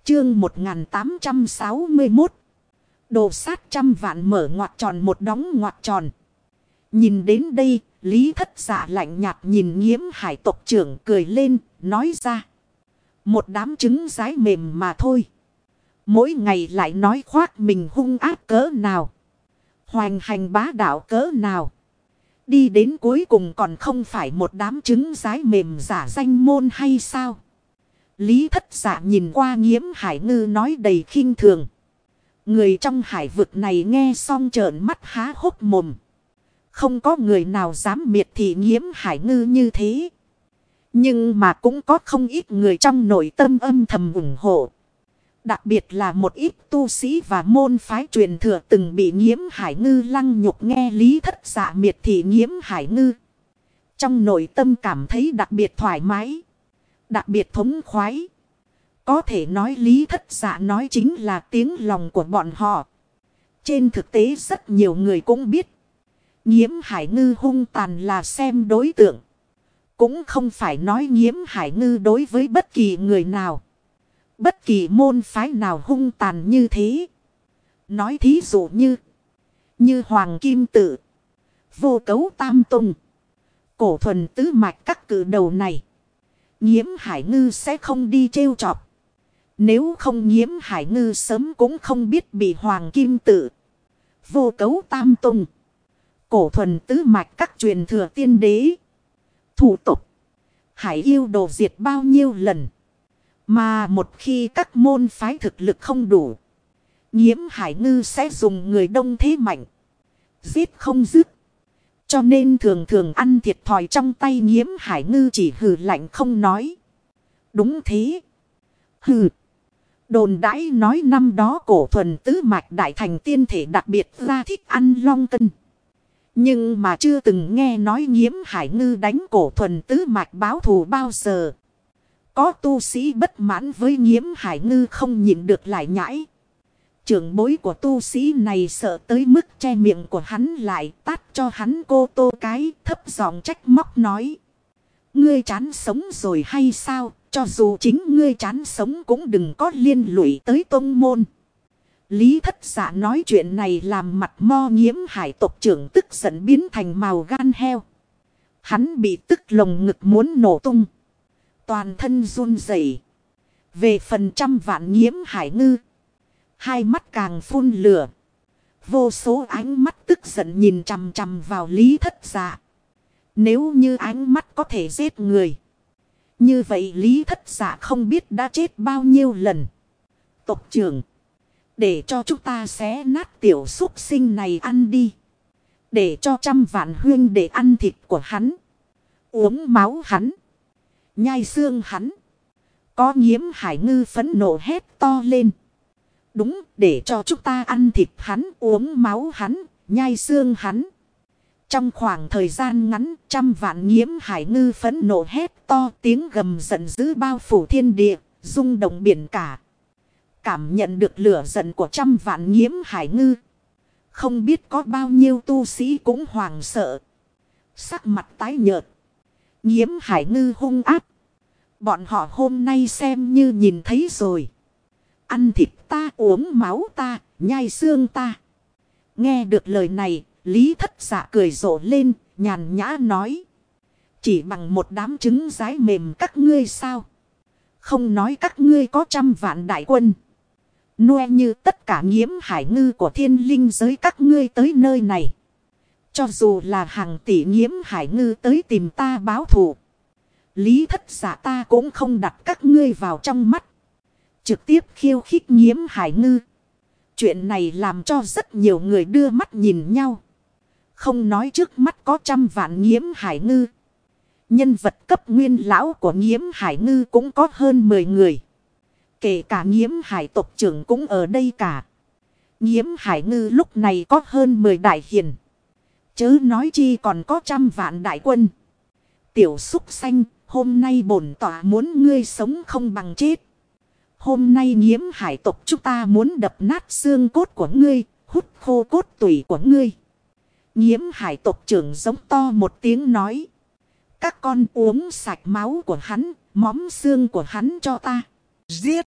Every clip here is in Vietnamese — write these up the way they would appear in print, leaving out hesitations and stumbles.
Chương 1861. Đồ sát 100.000 mở ngoặc tròn một đóng ngoặc tròn. Nhìn đến đây, Lý Thất Dạ lạnh nhạt nhìn Nghiễm Hải tộc trưởng cười lên, nói ra. Một đám trứng rái mềm mà thôi. Mỗi ngày lại nói khoác mình hung ác cỡ nào. Hoành hành bá đạo cỡ nào. Đi đến cuối cùng còn không phải một đám trứng rái mềm giả danh môn hay sao? Lý Thất Dạ nhìn qua Nghiễm Hải Ngư nói đầy khinh thường. Người trong hải vực này nghe xong trợn mắt há hốc mồm. Không có người nào dám miệt thị Nghiễm Hải Ngư như thế. Nhưng mà cũng có không ít người trong nội tâm âm thầm ủng hộ. Đặc biệt là một ít tu sĩ và môn phái truyền thừa từng bị Nghiễm Hải Ngư lăng nhục, nghe Lý Thất Dạ miệt thị Nghiễm Hải Ngư. Trong nội tâm cảm thấy đặc biệt thoải mái. Đặc biệt thống khoái. Có thể nói Lý Thất Dạ nói chính là tiếng lòng của bọn họ. Trên thực tế rất nhiều người cũng biết. Nghiễm Hải Ngư hung tàn là xem đối tượng. Cũng không phải nói Nghiễm Hải Ngư đối với bất kỳ người nào. Bất kỳ môn phái nào hung tàn như thế. Nói thí dụ như Hoàng Kim Tự, Vô Cấu Tam Tùng, Cổ Thuần Tứ Mạch các cử đầu này. Nghiễm Hải Ngư sẽ không đi trêu chọc. Nếu không Nghiễm Hải Ngư sớm cũng không biết bị Hoàng Kim Tự, Vô Cấu Tam Tùng, Cổ Thuần Tứ Mạch các truyền thừa tiên đế, thủ tục, Hải yêu đồ diệt bao nhiêu lần. Mà một khi các môn phái thực lực không đủ, Nghiễm Hải Ngư sẽ dùng người đông thế mạnh, giết không dứt. Cho nên thường thường ăn thiệt thòi trong tay Nghiễm Hải Ngư chỉ hừ lạnh không nói. Đúng thế. Hừ. Đồn đãi nói năm đó Cổ Thuần Tứ Mạch đại thành tiên thể đặc biệt ra thích ăn long cân. Nhưng mà chưa từng nghe nói Nghiễm Hải Ngư đánh Cổ Thuần Tứ Mạch báo thù bao giờ. Có tu sĩ bất mãn với Nghiễm Hải Ngư không nhịn được lại nhãi. Trưởng bối của tu sĩ này sợ tới mức che miệng của hắn lại, tát cho hắn cô tô cái, thấp giọng trách móc nói. Ngươi chán sống rồi hay sao? Cho dù chính ngươi chán sống cũng đừng có liên lụy tới tông môn. Lý Thất Dạ nói chuyện này làm mặt mo Nghiễm Hải tộc trưởng tức giận biến thành màu gan heo. Hắn bị tức lồng ngực muốn nổ tung. Toàn thân run rẩy. Về phần 100.000 Nghiễm Hải Ngư, hai mắt càng phun lửa. Vô số ánh mắt tức giận nhìn chằm chằm vào Lý Thất Dạ. Nếu như ánh mắt có thể giết người, như vậy Lý Thất Dạ không biết đã chết bao nhiêu lần. Tộc trưởng, để cho chúng ta xé nát tiểu súc sinh này ăn đi. Để cho 100.000 huynh để ăn thịt của hắn, uống máu hắn, nhai xương hắn. Có Nghiễm Hải Ngư phẫn nộ hét to lên. Đúng, để cho chúng ta ăn thịt hắn, uống máu hắn, nhai xương hắn. Trong khoảng thời gian ngắn, 100.000 Nghiễm Hải Ngư phẫn nộ hét to, tiếng gầm giận dữ bao phủ thiên địa, rung động biển cả. Cảm nhận được lửa giận của 100.000 Nghiễm Hải Ngư, không biết có bao nhiêu tu sĩ cũng hoảng sợ. Sắc mặt tái nhợt. Nghiễm Hải Ngư hung ác. Bọn họ hôm nay xem như nhìn thấy rồi. Ăn thịt ta, uống máu ta, nhai xương ta. Nghe được lời này, Lý Thất Dạ cười rộ lên, nhàn nhã nói. Chỉ bằng một đám trứng rái mềm các ngươi sao? Không nói các ngươi có 100.000 đại quân. Nuôi như tất cả Nghiễm Hải Ngư của thiên linh giới các ngươi tới nơi này. Cho dù là hàng tỷ Nghiễm Hải Ngư tới tìm ta báo thù, Lý Thất Dạ ta cũng không đặt các ngươi vào trong mắt. Trực tiếp khiêu khích Nghiễm Hải Ngư. Chuyện này làm cho rất nhiều người đưa mắt nhìn nhau. Không nói trước mắt có 100.000 Nghiễm Hải Ngư. Nhân vật cấp nguyên lão của Nghiễm Hải Ngư cũng có hơn 10 người. Kể cả Nghiễm Hải tộc trưởng cũng ở đây cả. Nghiễm Hải Ngư lúc này có hơn 10 đại hiền. Chớ nói chi còn có 100.000 đại quân. Tiểu súc xanh, hôm nay bổn tỏa muốn ngươi sống không bằng chết. Hôm nay Nghiễm Hải tộc chúng ta muốn đập nát xương cốt của ngươi, hút khô cốt tủy của ngươi. Nghiễm Hải tộc trưởng giống to một tiếng nói. Các con uống sạch máu của hắn, móm xương của hắn cho ta. Giết!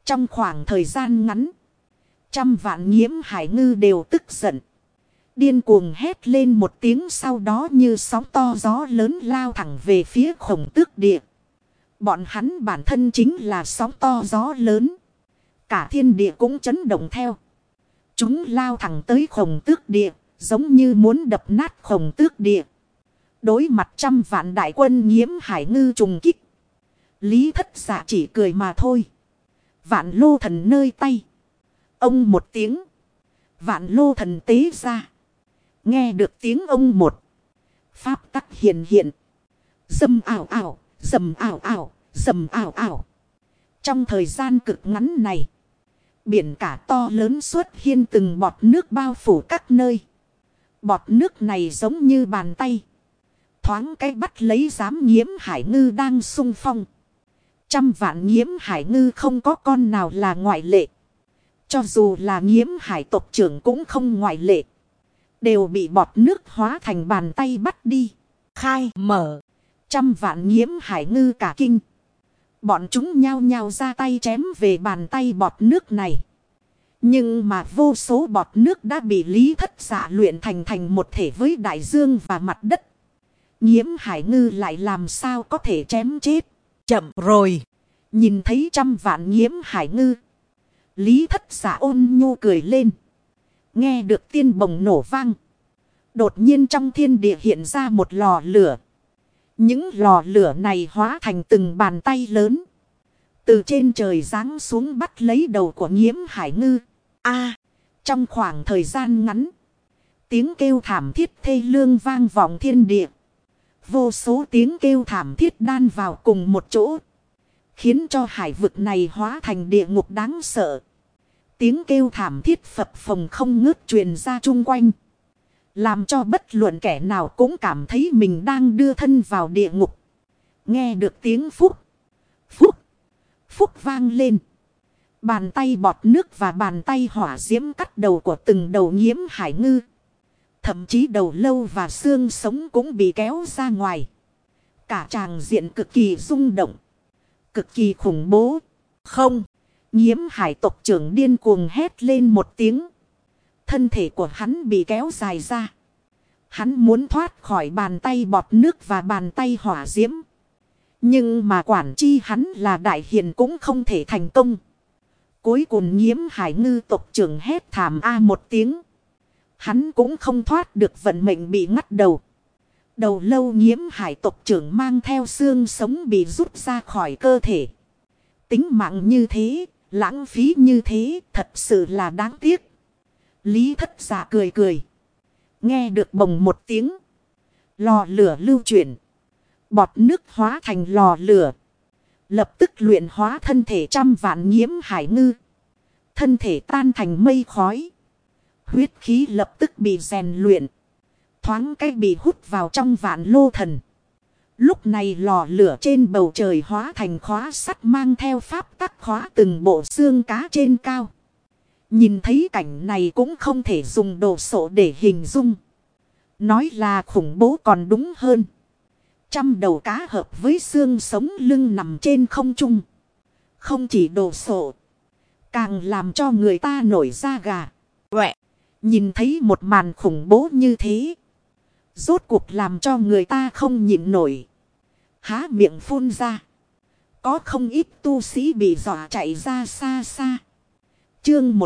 Trong khoảng thời gian ngắn, trăm vạn Nghiễm Hải ngư đều tức giận. Điên cuồng hét lên một tiếng, sau đó như sóng to gió lớn lao thẳng về phía Khổng Tước Địa. Bọn hắn bản thân chính là sóng to gió lớn. Cả thiên địa cũng chấn động theo. Chúng lao thẳng tới Khổng Tước Địa, giống như muốn đập nát Khổng Tước Địa. Đối mặt trăm vạn đại quân Nghiễm Hải ngư trùng kích, Lý Thất Dạ chỉ cười mà thôi. Vạn lô thần nơi tay. Ông một tiếng. Vạn lô thần tế ra. Nghe được tiếng ông một. Pháp tắc hiện hiện. Dầm ảo ảo. Dầm ảo ảo. Dầm ảo ảo. Trong thời gian cực ngắn này, biển cả to lớn xuất hiện từng bọt nước bao phủ các nơi. Bọt nước này giống như bàn tay. Thoáng cái bắt lấy giám Nghiễm Hải ngư đang xung phong. Trăm vạn Nghiễm Hải ngư không có con nào là ngoại lệ. Cho dù là Nghiễm Hải tộc trưởng cũng không ngoại lệ. Đều bị bọt nước hóa thành bàn tay bắt đi. Khai mở. Trăm vạn Nghiễm Hải ngư cả kinh. Bọn chúng nhao nhao ra tay chém về bàn tay bọt nước này. Nhưng mà vô số bọt nước đã bị Lý Thất Dạ luyện thành một thể với đại dương và mặt đất. Nghiễm Hải ngư lại làm sao có thể chém chết. Chậm rồi. Nhìn thấy trăm vạn Nghiễm Hải ngư, Lý Thất Dạ ôn nhu cười lên. Nghe được tiên bồng nổ vang, đột nhiên trong thiên địa hiện ra một lò lửa. Những lò lửa này hóa thành từng bàn tay lớn. Từ trên trời giáng xuống bắt lấy đầu của Nghiễm Hải ngư. Trong khoảng thời gian ngắn, tiếng kêu thảm thiết thê lương vang vọng thiên địa. Vô số tiếng kêu thảm thiết đan vào cùng một chỗ, khiến cho hải vực này hóa thành địa ngục đáng sợ. Tiếng kêu thảm thiết phập phồng không ngớt truyền ra chung quanh, làm cho bất luận kẻ nào cũng cảm thấy mình đang đưa thân vào địa ngục. Nghe được tiếng phúc, phúc, phúc vang lên. Bàn tay bọt nước và bàn tay hỏa diễm cắt đầu của từng đầu Nghiễm Hải ngư. Thậm chí đầu lâu và xương sống cũng bị kéo ra ngoài. Cả tràng diện cực kỳ rung động, cực kỳ khủng bố. Không, Nghiễm Hải tộc trưởng điên cuồng hét lên một tiếng. Thân thể của hắn bị kéo dài ra. Hắn muốn thoát khỏi bàn tay bọt nước và bàn tay hỏa diễm. Nhưng mà quản chi hắn là đại hiền cũng không thể thành công. Cuối cùng Nghiễm Hải ngư tộc trưởng hét thảm một tiếng. Hắn cũng không thoát được vận mệnh bị ngắt đầu. Đầu lâu Nghiễm Hải tộc trưởng mang theo xương sống bị rút ra khỏi cơ thể. Tính mạng như thế, lãng phí như thế, thật sự là đáng tiếc. Lý Thất Dạ cười cười. Nghe được bồng một tiếng, lò lửa lưu chuyển. Bọt nước hóa thành lò lửa. Lập tức luyện hóa thân thể trăm vạn Nghiễm Hải ngư. Thân thể tan thành mây khói. Huyết khí lập tức bị rèn luyện. Thoáng cách bị hút vào trong vạn lô thần. Lúc này lò lửa trên bầu trời hóa thành khóa sắt mang theo pháp tắc khóa từng bộ xương cá trên cao. Nhìn thấy cảnh này cũng không thể dùng đồ sộ để hình dung. Nói là khủng bố còn đúng hơn. Trăm đầu cá hợp với xương sống lưng nằm trên không trung. Không chỉ đồ sộ, càng làm cho người ta nổi da gà. Nhìn thấy một màn khủng bố như thế, rốt cuộc làm cho người ta không nhịn nổi. Há miệng phun ra. Có không ít tu sĩ bị dọa chạy ra xa xa. Chương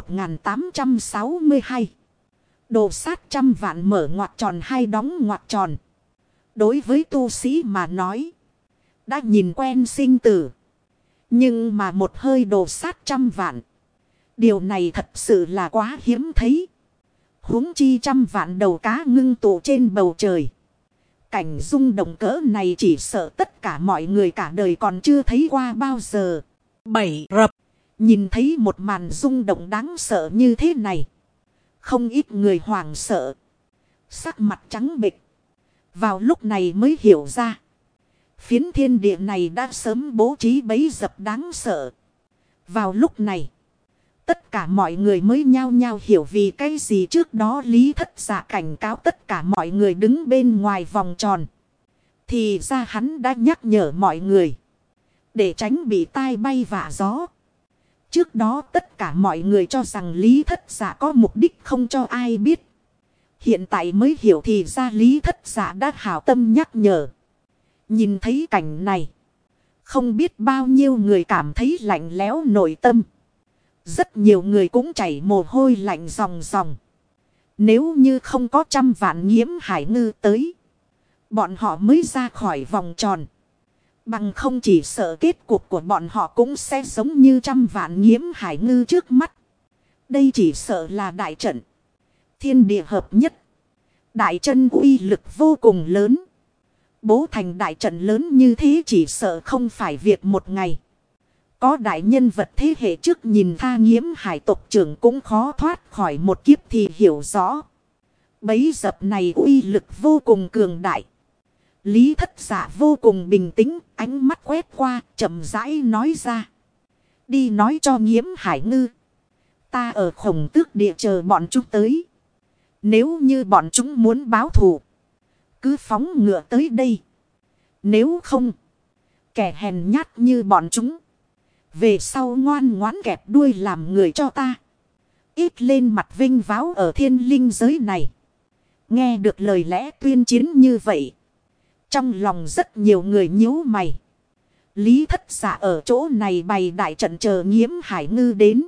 1862. Đồ sát trăm vạn mở ngoặc tròn hay đóng ngoặc tròn. Đối với tu sĩ mà nói, đã nhìn quen sinh tử. Nhưng mà một hơi đồ sát trăm vạn, điều này thật sự là quá hiếm thấy. Huống chi trăm vạn đầu cá ngưng tụ trên bầu trời. Cảnh rung động cỡ này chỉ sợ tất cả mọi người cả đời còn chưa thấy qua bao giờ. Bảy rập. Nhìn thấy một màn rung động đáng sợ như thế này, không ít người hoảng sợ, sắc mặt trắng bệch. Vào lúc này mới hiểu ra, phiến thiên địa này đã sớm bố trí bẫy dập đáng sợ. Vào lúc này, tất cả mọi người mới nhao nhao hiểu vì cái gì trước đó Lý Thất Dạ cảnh cáo tất cả mọi người đứng bên ngoài vòng tròn. Thì ra hắn đã nhắc nhở mọi người, để tránh bị tai bay vạ gió. Trước đó tất cả mọi người cho rằng Lý Thất Dạ có mục đích không cho ai biết. Hiện tại mới hiểu thì ra Lý Thất Dạ đã hảo tâm nhắc nhở. Nhìn thấy cảnh này, không biết bao nhiêu người cảm thấy lạnh lẽo nội tâm. Rất nhiều người cũng chảy mồ hôi lạnh ròng ròng. Nếu như không có 100 vạn Nghiễm Hải Ngư tới, bọn họ mới ra khỏi vòng tròn. Bằng không chỉ sợ kết cục của bọn họ cũng sẽ giống như 100 vạn Nghiễm Hải Ngư trước mắt. Đây chỉ sợ là đại trận thiên địa hợp nhất. Đại trận uy lực vô cùng lớn. Bố thành đại trận lớn như thế chỉ sợ không phải việc một ngày. Có đại nhân vật thế hệ trước nhìn tha Nghiễm Hải tộc trưởng cũng khó thoát khỏi một kiếp thì hiểu rõ. Bấy dập này uy lực vô cùng cường đại. Lý Thất Dạ vô cùng bình tĩnh, ánh mắt quét qua, chậm rãi nói ra. Đi nói cho Nghiễm Hải Ngư. Ta ở Khổng Tước Địa chờ bọn chúng tới. Nếu như bọn chúng muốn báo thù, cứ phóng ngựa tới đây. Nếu không, kẻ hèn nhát như bọn chúng, về sau ngoan ngoãn kẹp đuôi làm người cho ta. Ít lên mặt vinh váo ở thiên linh giới này. Nghe được lời lẽ tuyên chiến như vậy, trong lòng rất nhiều người nhíu mày. Lý Thất Dạ ở chỗ này bày đại trận chờ Nghiễm Hải Ngư đến.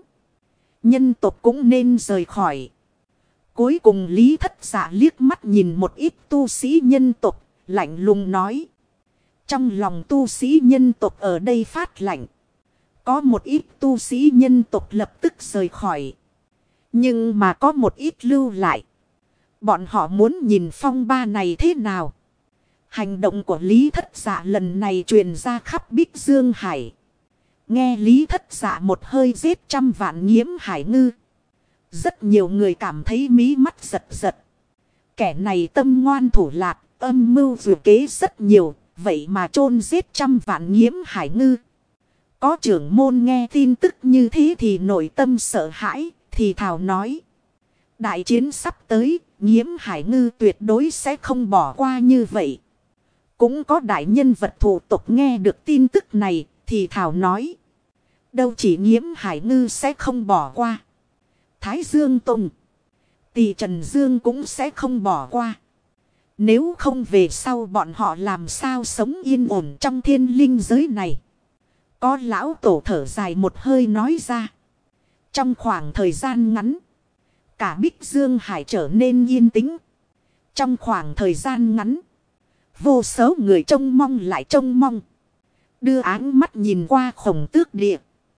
Nhân tộc cũng nên rời khỏi. Cuối cùng Lý Thất Dạ liếc mắt nhìn một ít tu sĩ nhân tộc, lạnh lùng nói. Trong lòng tu sĩ nhân tộc ở đây phát lạnh. Có một ít tu sĩ nhân tộc lập tức rời khỏi. Nhưng mà có một ít lưu lại. Bọn họ muốn nhìn phong ba này thế nào. Hành động của Lý Thất Dạ lần này truyền ra khắp Bích Dương Hải. Nghe Lý Thất Dạ một hơi giết 100 vạn Nghiễm Hải Ngư. Rất nhiều người cảm thấy mí mắt giật giật. Kẻ này tâm ngoan thủ lạt, âm mưu dự kế rất nhiều. Vậy mà chôn giết 100 vạn Nghiễm Hải Ngư. Có trưởng môn nghe tin tức như thế thì nội tâm sợ hãi, thì thào nói. Đại chiến sắp tới, Nghiễm Hải Ngư tuyệt đối sẽ không bỏ qua như vậy. Cũng có đại nhân vật thủ tộc nghe được tin tức này, thì thào nói. Đâu chỉ Nghiễm Hải Ngư sẽ không bỏ qua. Thái Dương Tông, Tỳ Trần Dương cũng sẽ không bỏ qua. Nếu không về sau bọn họ làm sao sống yên ổn trong thiên linh giới này. Có lão tổ thở dài một hơi nói ra. Trong khoảng thời gian ngắn, cả Bích Dương Hải trở nên yên tĩnh. Trong khoảng thời gian ngắn, vô số người trông mong lại trông mong. Đưa áng mắt nhìn qua Khổng Tước Địa.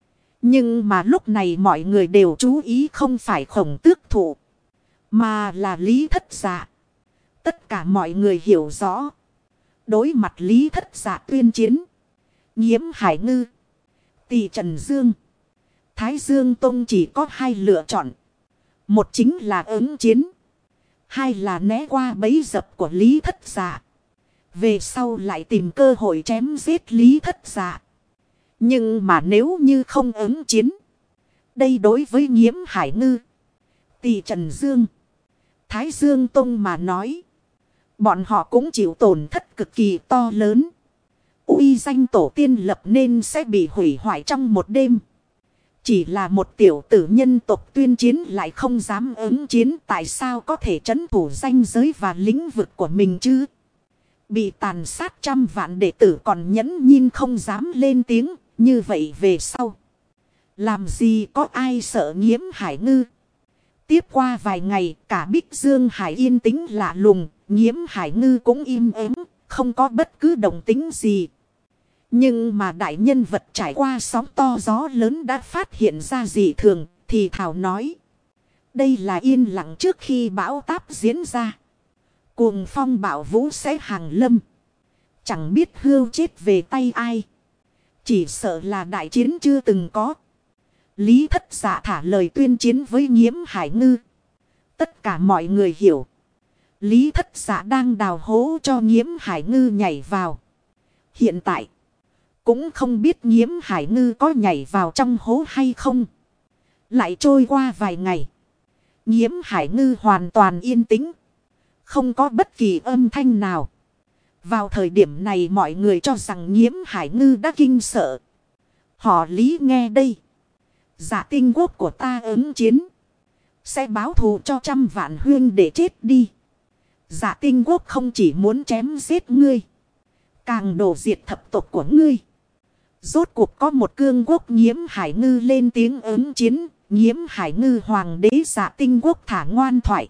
Nhưng mà lúc này mọi người đều chú ý không phải Khổng Tước Thụ, mà là Lý Thất Dạ. Tất cả mọi người hiểu rõ. Đối mặt Lý Thất Dạ tuyên chiến, Nghiễm Hải Ngư, Tỳ Trần Dương, Thái Dương Tông chỉ có hai lựa chọn. Một chính là ứng chiến, hai là né qua bẫy dập của Lý Thất Dạ. Về sau lại tìm cơ hội chém giết Lý Thất Dạ. Nhưng mà nếu như không ứng chiến, đây đối với Nghiễm Hải Ngư, Tỳ Trần Dương, Thái Dương Tông mà nói, bọn họ cũng chịu tổn thất cực kỳ to lớn. Uy danh tổ tiên lập nên sẽ bị hủy hoại trong một đêm. Chỉ là một tiểu tử nhân tộc tuyên chiến lại không dám ứng chiến, tại sao có thể trấn thủ ranh giới và lĩnh vực của mình chứ? Bị tàn sát 100 vạn đệ tử còn nhẫn nhịn không dám lên tiếng, như vậy về sau, làm gì có ai sợ Nghiễm Hải Ngư? Tiếp qua vài ngày, cả Bích Dương Hải yên tĩnh lạ lùng, Nghiễm Hải Ngư cũng im ắng, không có bất cứ động tĩnh gì. Nhưng mà đại nhân vật trải qua sóng to gió lớn đã phát hiện ra dị thường, thì thào nói. Đây là yên lặng trước khi bão táp diễn ra. Cuồng phong bão vũ sẽ hàng lâm. Chẳng biết hưu chết về tay ai. Chỉ sợ là đại chiến chưa từng có. Lý Thất Dạ thả lời tuyên chiến với Nghiễm Hải Ngư. Tất cả mọi người hiểu. Lý Thất Dạ đang đào hố cho Nghiễm Hải Ngư nhảy vào. Hiện tại, cũng không biết Nghiễm Hải Ngư có nhảy vào trong hố hay không. Lại trôi qua vài ngày, Nghiễm Hải Ngư hoàn toàn yên tĩnh. Không có bất kỳ âm thanh nào. Vào thời điểm này mọi người cho rằng Nghiễm Hải Ngư đã kinh sợ. Họ Lý nghe đây, Dạ tinh quốc của ta ứng chiến. Sẽ báo thù cho trăm vạn huyên để chết đi. Dạ tinh quốc không chỉ muốn chém giết ngươi. Càng đổ diệt thập tộc của ngươi. Rốt cuộc có một cương quốc Nhiễm Hải Ngư lên tiếng ứng chiến. Nhiễm Hải Ngư hoàng đế Dạ tinh quốc thả ngoan thoại.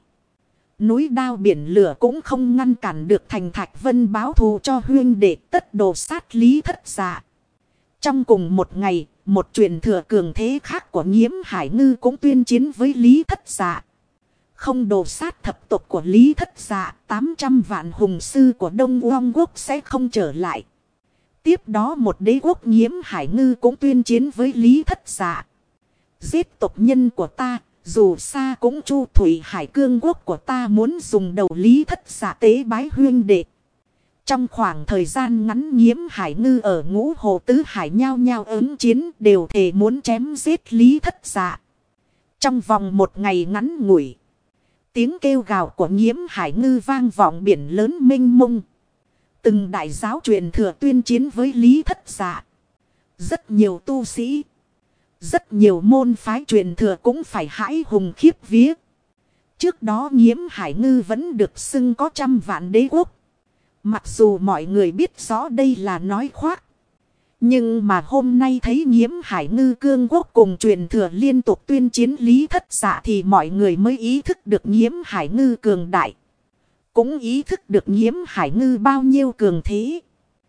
Núi đao biển lửa cũng không ngăn cản được Thành Thạch Vân báo thù cho huyên đệ tất đồ sát Lý Thất Dạ. Trong cùng một ngày, một truyền thừa cường thế khác của Nhiễm Hải Ngư cũng tuyên chiến với Lý Thất Dạ. Không đồ sát thập tộc của Lý Thất Dạ, 800 vạn hùng sư của Đông Uông quốc sẽ không trở lại. Tiếp đó một đế quốc Nhiễm Hải Ngư cũng tuyên chiến với Lý Thất Dạ. Giết tộc nhân của ta, dù xa cũng Chu Thủy Hải cương quốc của ta muốn dùng đầu Lý Thất Dạ tế bái huyên đệ. Trong khoảng thời gian ngắn Nhiễm Hải Ngư ở Ngũ Hồ Tứ Hải nhao nhao ứng chiến đều thề muốn chém giết Lý Thất Dạ. Trong vòng một ngày ngắn ngủi, tiếng kêu gào của Nhiễm Hải Ngư vang vọng biển lớn mênh mông. Từng đại giáo truyền thừa tuyên chiến với Lý Thất Dạ. Rất nhiều tu sĩ, rất nhiều môn phái truyền thừa cũng phải hãi hùng khiếp vía. Trước đó Nhiễm Hải Ngư vẫn được xưng có 100 vạn đế quốc. Mặc dù mọi người biết rõ đây là nói khoác. Nhưng mà hôm nay thấy Nhiễm Hải Ngư cương quốc cùng truyền thừa liên tục tuyên chiến Lý Thất Dạ thì mọi người mới ý thức được Nhiễm Hải Ngư cường đại. Cũng ý thức được Nhiễm Hải Ngư bao nhiêu cường thế.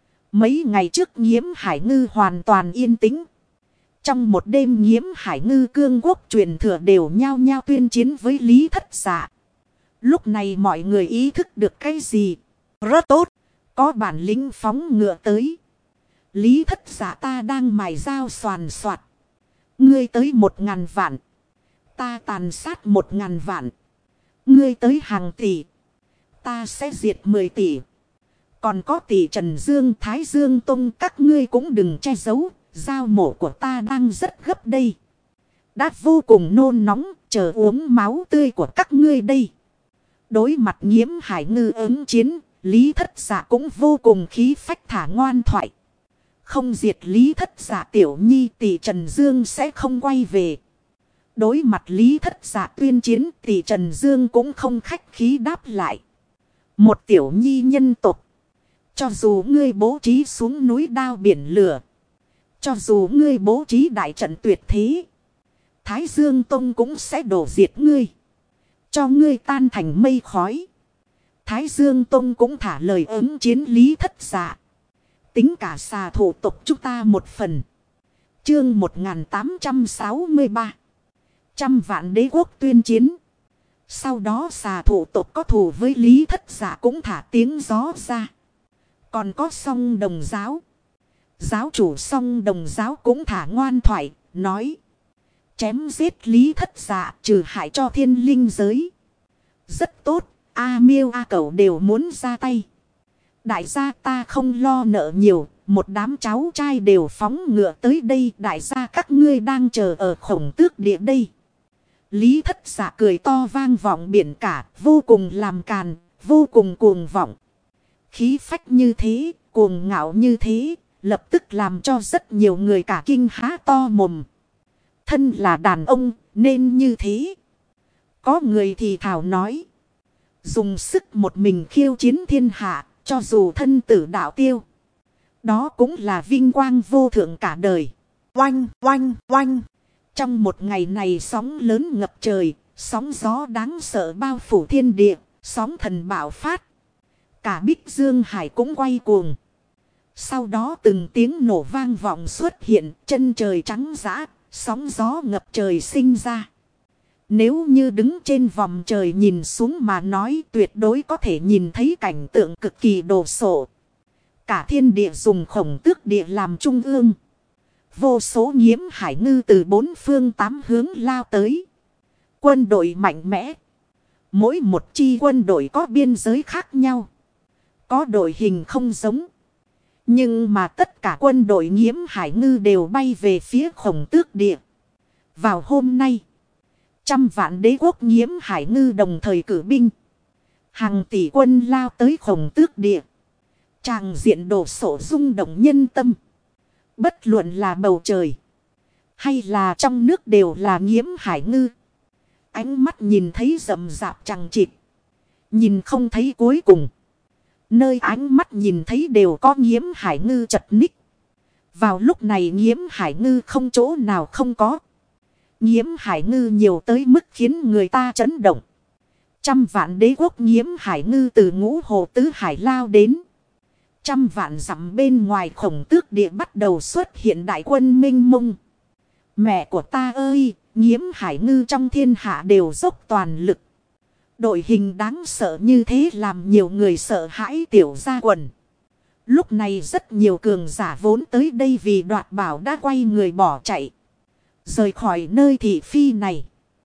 Mấy ngày trước Nhiễm Hải Ngư hoàn toàn yên tĩnh. Trong một đêm Nhiễm Hải Ngư cương quốc truyền thừa đều nhao nhao tuyên chiến với Lý Thất Dạ. Lúc này mọi người ý thức được cái gì? Rất tốt, có bản lĩnh phóng ngựa tới. Lý Thất Dạ ta đang mài dao xoàn xoạt. Ngươi tới 1000 vạn. Ta tàn sát 1000 vạn. Ngươi tới hàng tỷ. Ta sẽ diệt 10 tỷ. Còn có tỷ Trần Dương, Thái Dương Tông các ngươi cũng đừng che giấu. Dao mổ của ta đang rất gấp đây. Đã vô cùng nôn nóng, chờ uống máu tươi của các ngươi đây. Đối mặt Nhiễm Hải Ngư ứng chiến, Lý Thất Dạ cũng vô cùng khí phách thả ngoan thoại. Không diệt Lý Thất Dạ tiểu nhi tỷ Trần Dương sẽ không quay về. Đối mặt Lý Thất Dạ tuyên chiến tỷ Trần Dương cũng không khách khí đáp lại. Một tiểu nhi nhân tộc. Cho dù ngươi bố trí xuống núi đao biển lửa. Cho dù ngươi bố trí đại trận tuyệt thế. Thái Dương Tông cũng sẽ đổ diệt ngươi. Cho ngươi tan thành mây khói. Thái Dương Tông cũng thả lời ứng chiến Lý Thất Dạ. Tính cả xà thủ tộc chúng ta một phần. Chương 1863. 100 vạn đế quốc tuyên chiến. Sau đó xà thủ tộc có thù với Lý Thất Dạ cũng thả tiếng gió ra. Còn có Song Đồng giáo. Giáo chủ Song Đồng giáo cũng thả ngoan thoại, nói. Chém giết Lý Thất Dạ trừ hại cho thiên linh giới. Rất tốt, A Miêu A Cẩu đều muốn ra tay. Đại gia ta không lo nợ nhiều, một đám cháu trai đều phóng ngựa tới đây. Đại gia các ngươi đang chờ ở Khổng Tước Địa đây. Lý Thất Dạ cười to vang vọng biển cả, vô cùng làm càn, vô cùng cuồng vọng. Khí phách như thế, cuồng ngạo như thế, lập tức làm cho rất nhiều người cả kinh há to mồm. Thân là đàn ông, nên như thế. Có người thì thảo nói. Dùng sức một mình khiêu chiến thiên hạ, cho dù thân tử đạo tiêu. Đó cũng là vinh quang vô thượng cả đời. Oanh, oanh, oanh. Trong một ngày này sóng lớn ngập trời, sóng gió đáng sợ bao phủ thiên địa, sóng thần bạo phát. Cả Bích Dương Hải cũng quay cuồng. Sau đó từng tiếng nổ vang vọng xuất hiện, chân trời trắng dã, sóng gió ngập trời sinh ra. Nếu như đứng trên vòng trời nhìn xuống mà nói tuyệt đối có thể nhìn thấy cảnh tượng cực kỳ đồ sộ. Cả thiên địa dùng Khổng Tước Địa làm trung ương. Vô số Nhiễm Hải Ngư từ bốn phương tám hướng lao tới. Quân đội mạnh mẽ. Mỗi một chi quân đội có biên giới khác nhau. Có đội hình không giống. Nhưng mà tất cả quân đội Nhiễm Hải Ngư đều bay về phía Khổng Tước Địa. Vào hôm nay, 100 vạn đế quốc Nhiễm Hải Ngư đồng thời cử binh. Hàng tỷ quân lao tới Khổng Tước Địa. Tràng diện đổ sổ rung động nhân tâm. Bất luận là bầu trời, Hay là trong nước đều là Nghiễm Hải ngư. Ánh mắt nhìn thấy rậm rạp chằng chịt. Nhìn không thấy cuối cùng. Nơi ánh mắt nhìn thấy đều có Nghiễm Hải ngư chật ních. Vào lúc này Nghiễm Hải ngư không chỗ nào không có. Nghiễm Hải ngư nhiều tới mức khiến người ta chấn động. Trăm vạn đế quốc Nghiễm Hải ngư từ Ngũ Hồ Tứ Hải lao đến. Trăm vạn dặm bên ngoài Khổng Tước Địa bắt đầu xuất hiện đại quân mênh mông. Mẹ của ta ơi, Nghiễm Hải ngư trong thiên hạ đều dốc toàn lực. Đội hình đáng sợ như thế làm nhiều người sợ hãi tiểu ra quần. Lúc này rất nhiều cường giả vốn tới đây vì đoạt bảo đã quay người bỏ chạy. Rời khỏi nơi thị phi này.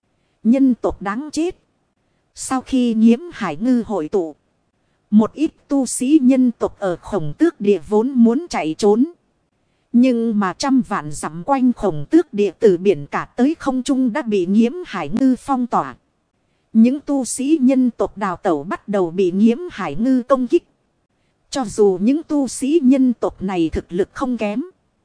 Nhân tộc đáng chết. Sau khi Nghiễm Hải ngư hội tụ. Một ít tu sĩ nhân tộc ở Khổng Tước Địa vốn muốn chạy trốn. Nhưng mà trăm vạn dặm quanh Khổng Tước Địa từ biển cả tới không trung đã bị Nghiễm Hải ngư phong tỏa. Những tu sĩ nhân tộc đào tẩu bắt đầu bị Nghiễm Hải ngư công kích. Cho dù những tu sĩ nhân tộc này thực lực không kém.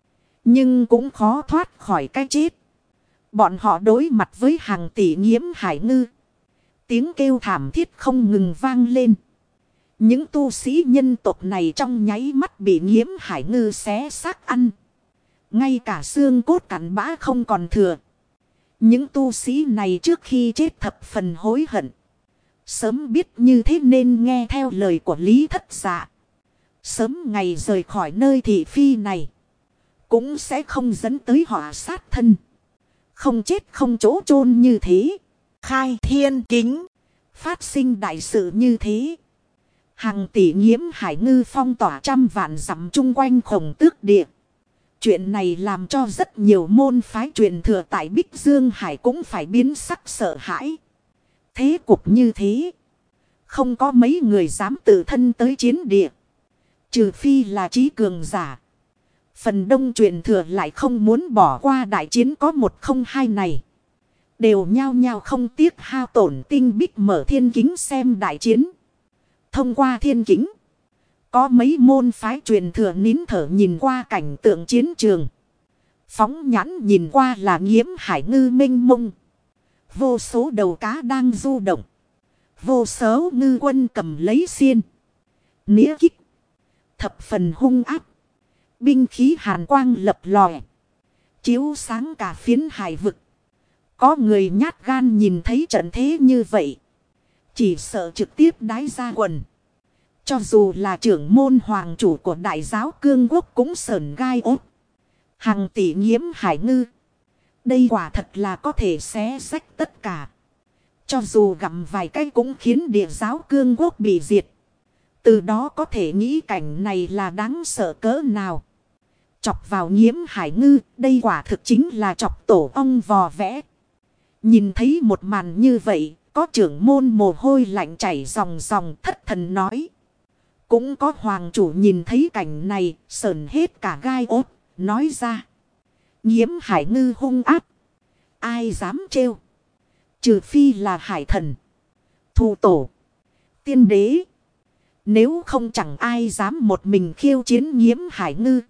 Nhưng cũng khó thoát khỏi cái chết. Bọn họ đối mặt với hàng tỷ Nghiễm Hải ngư. Tiếng kêu thảm thiết không ngừng vang lên. Những tu sĩ nhân tộc này trong nháy mắt bị Nghiễm Hải ngư xé xác ăn. Ngay cả xương cốt cặn bã không còn thừa. Những tu sĩ này trước khi chết thập phần hối hận. Sớm biết như thế nên nghe theo lời của Lý Thất Dạ. Sớm ngày rời khỏi nơi thị phi này. Cũng sẽ không dẫn tới họa sát thân. Không chết không chỗ chôn như thế. Khai thiên kính. Phát sinh đại sự như thế. Hàng tỷ Nghiễm Hải ngư phong tỏa trăm vạn dặm chung quanh Khổng Tước Địa. Chuyện này làm cho rất nhiều môn phái truyền thừa tại Bích Dương Hải cũng phải biến sắc sợ hãi. Thế cục như thế. Không có mấy người dám tự thân tới chiến địa. Trừ phi là trí cường giả. Phần đông truyền thừa lại không muốn bỏ qua đại chiến có 102 này. Đều nhao nhao không tiếc hao tổn tinh bích mở thiên kính xem đại chiến. Thông qua thiên kính. Có mấy môn phái truyền thừa nín thở nhìn qua cảnh tượng chiến trường. Phóng nhãn nhìn qua là Nghiễm Hải ngư mênh mông. Vô số đầu cá đang du động. Vô số ngư quân cầm lấy xiên. Nĩa kích. Thập phần hung áp. Binh khí hàn quang lập lòe. Chiếu sáng cả phiến hải vực. Có người nhát gan nhìn thấy trận thế như vậy. Chỉ sợ trực tiếp đái ra quần. Cho dù là trưởng môn hoàng chủ của đại giáo cương quốc cũng sởn gai ốt. Hàng tỷ Nghiễm Hải ngư. Đây quả thật là có thể xé xách tất cả. Cho dù gặm vài cái cũng khiến địa giáo cương quốc bị diệt. Từ đó có thể nghĩ cảnh này là đáng sợ cỡ nào. Chọc vào Nghiễm Hải ngư, đây quả thực chính là chọc tổ ong vò vẽ. Nhìn thấy một màn như vậy, có trưởng môn mồ hôi lạnh chảy ròng ròng thất thần nói. Cũng có hoàng chủ nhìn thấy cảnh này, sởn hết cả gai ốt, nói ra. Nghiễm Hải ngư hung áp. Ai dám trêu. Trừ phi là hải thần. Thù tổ. Tiên đế. Nếu không chẳng ai dám một mình khiêu chiến Nghiễm Hải ngư.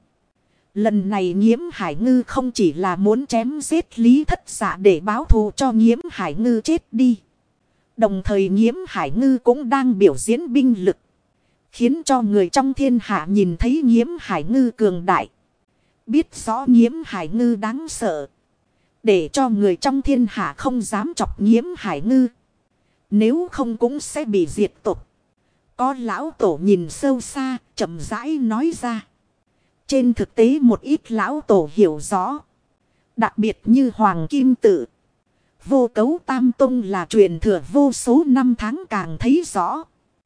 Lần này Nghiễm Hải ngư không chỉ là muốn chém giết Lý Thất Dạ để báo thù cho Nghiễm Hải ngư chết đi. Đồng thời Nghiễm Hải ngư cũng đang biểu diễn binh lực. Khiến cho người trong thiên hạ nhìn thấy Nghiễm Hải ngư cường đại. Biết rõ Nghiễm Hải ngư đáng sợ. Để cho người trong thiên hạ không dám chọc Nghiễm Hải ngư. Nếu không cũng sẽ bị diệt tộc. Có lão tổ nhìn sâu xa, chậm rãi nói ra. Trên thực tế một ít lão tổ hiểu rõ. Đặc biệt như Hoàng Kim Tự. Vô Cấu Tam Tông là truyền thừa vô số năm tháng càng thấy rõ.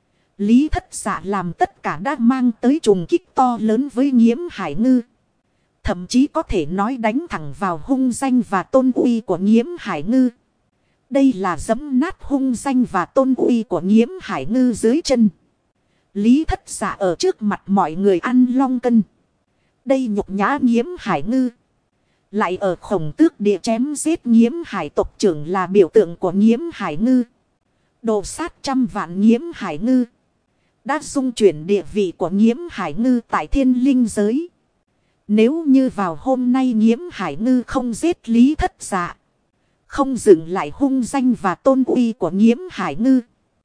Lý Thất Dạ làm tất cả đã mang tới trùng kích to lớn với Nghiễm Hải ngư. Thậm chí có thể nói đánh thẳng vào hung danh và tôn uy của Nghiễm Hải ngư. Đây là giẫm nát hung danh và tôn uy của Nghiễm Hải ngư dưới chân. Lý Thất Dạ ở trước mặt mọi người ăn long cân. Đây nhục nhã Nghiễm Hải ngư. Lại ở Khổng Tước Địa chém giết Nghiễm Hải tộc trưởng là biểu tượng của Nghiễm Hải ngư. Đồ sát trăm vạn Nghiễm Hải ngư. Đã dung chuyển địa vị của Nghiễm Hải ngư tại thiên linh giới. Nếu như vào hôm nay Nghiễm Hải Ngư không giết Lý Thất Dạ, không dựng lại hung danh và tôn uy của Nghiễm Hải Ngư,